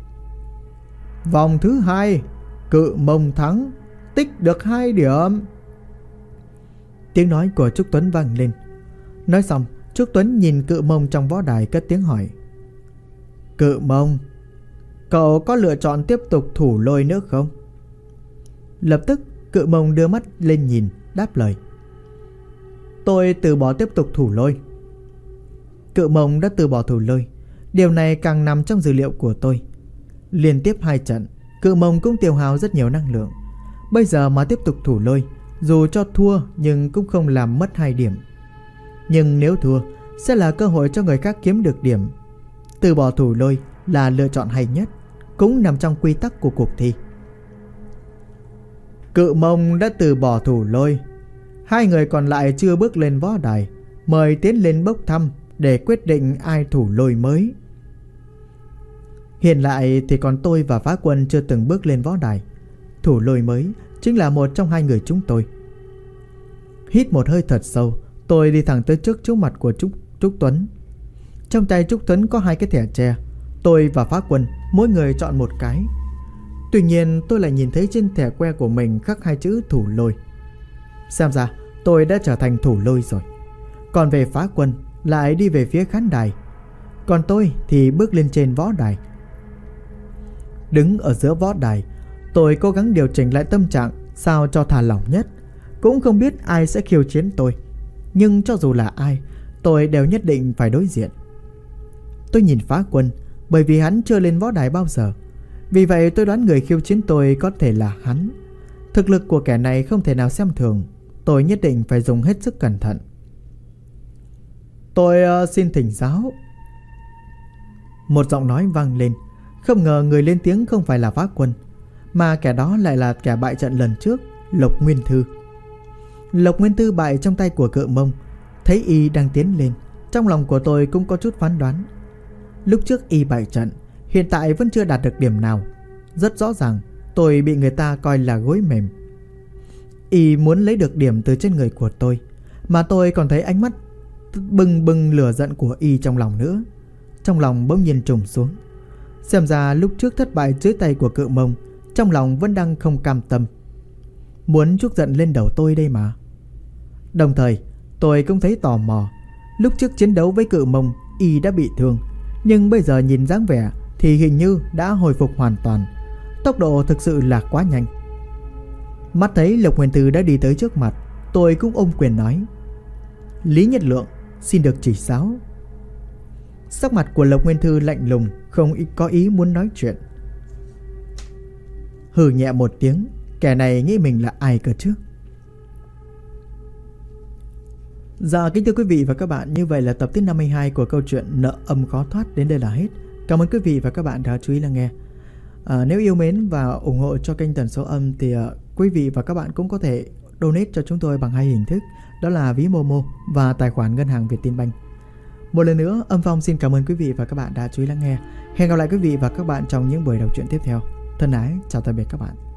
Speaker 1: Vòng thứ 2, Cự Mông thắng, tích được 2 điểm. Tiếng nói của Trúc Tuấn vang lên. Nói xong, Trúc Tuấn nhìn Cự Mông trong võ đài cất tiếng hỏi. Cự Mông, cậu có lựa chọn tiếp tục thủ lôi nữa không? Lập tức Cự Mông đưa mắt lên nhìn, đáp lời. Tôi từ bỏ tiếp tục thủ lôi. Cự Mông đã từ bỏ thủ lôi. Điều này càng nằm trong dữ liệu của tôi. Liên tiếp 2 trận, Cự Mông cũng tiêu hao rất nhiều năng lượng. Bây giờ mà tiếp tục thủ lôi, dù cho thua nhưng cũng không làm mất 2 điểm. Nhưng nếu thua, sẽ là cơ hội cho người khác kiếm được điểm. Từ bỏ thủ lôi là lựa chọn hay nhất, cũng nằm trong quy tắc của cuộc thi. Cự Mông đã từ bỏ thủ lôi. 2 người còn lại chưa bước lên võ đài, mời tiến lên bốc thăm để quyết định ai thủ lôi mới. Hiện lại thì còn tôi và Phá Quân chưa từng bước lên võ đài. Thủ lôi mới chính là một trong 2 người chúng tôi. Hít một hơi thật sâu, tôi đi thẳng tới trước chỗ mặt của Trúc Tuấn. Trong tay Trúc Tuấn có 2 cái thẻ tre. Tôi và Phá Quân mỗi người chọn một cái. Tuy nhiên tôi lại nhìn thấy trên thẻ que của mình khắc 2 chữ thủ lôi. Xem ra tôi đã trở thành thủ lôi rồi. Còn về Phá Quân lại đi về phía khán đài, còn tôi thì bước lên trên võ đài. Đứng ở giữa võ đài, tôi cố gắng điều chỉnh lại tâm trạng sao cho thả lỏng nhất. Cũng không biết ai sẽ khiêu chiến tôi, nhưng cho dù là ai, tôi đều nhất định phải đối diện. Tôi nhìn Phá Quân, bởi vì hắn chưa lên võ đài bao giờ. Vì vậy tôi đoán người khiêu chiến tôi có thể là hắn. Thực lực của kẻ này không thể nào xem thường. Tôi nhất định phải dùng hết sức cẩn thận. Tôi xin thỉnh giáo. Một giọng nói vang lên. Không ngờ người lên tiếng không phải là Phá Quân, mà kẻ đó lại là kẻ bại trận lần trước, Lộc Nguyên Thư. Lộc Nguyên Thư bại trong tay của Cự Mông. Thấy y đang tiến lên, trong lòng của tôi cũng có chút phán đoán. Lúc trước y bại trận, hiện tại vẫn chưa đạt được điểm nào. Rất rõ ràng tôi bị người ta coi là gối mềm. Y muốn lấy được điểm từ trên người của tôi, mà tôi còn thấy ánh mắt bừng bừng lửa giận của y trong lòng nữa. Trong lòng bỗng nhiên trùng xuống. Xem ra lúc trước thất bại dưới tay của Cự Mông, trong lòng vẫn đang không cam tâm, muốn trút giận lên đầu tôi đây mà. Đồng thời tôi cũng thấy tò mò. Lúc trước chiến đấu với Cự Mông, y đã bị thương, nhưng bây giờ nhìn dáng vẻ thì hình như đã hồi phục hoàn toàn. Tốc độ thực sự là quá nhanh. Mắt thấy Lộc Nguyên Thư đã đi tới trước mặt, tôi cũng ôm quyền nói. Lý Nhất Lượng, xin được chỉ giáo. Sắc mặt của Lộc Nguyên Thư lạnh lùng, không có ý muốn nói chuyện. Hừ nhẹ một tiếng, kẻ này nghĩ mình là ai cơ chứ. Dạ kính thưa quý vị và các bạn, như vậy là tập thứ 52 của câu chuyện Nợ Âm Khó Thoát đến đây là hết. Cảm ơn quý vị và các bạn đã chú ý lắng nghe. Nếu yêu mến và ủng hộ cho kênh Tần Số Âm thì quý vị và các bạn cũng có thể donate cho chúng tôi bằng 2 hình thức, đó là ví Momo và tài khoản ngân hàng Vietinbank. Một lần nữa, Âm Phong xin cảm ơn quý vị và các bạn đã chú ý lắng nghe. Hẹn gặp lại quý vị và các bạn trong những buổi đọc truyện tiếp theo. Thân ái, chào tạm biệt các bạn.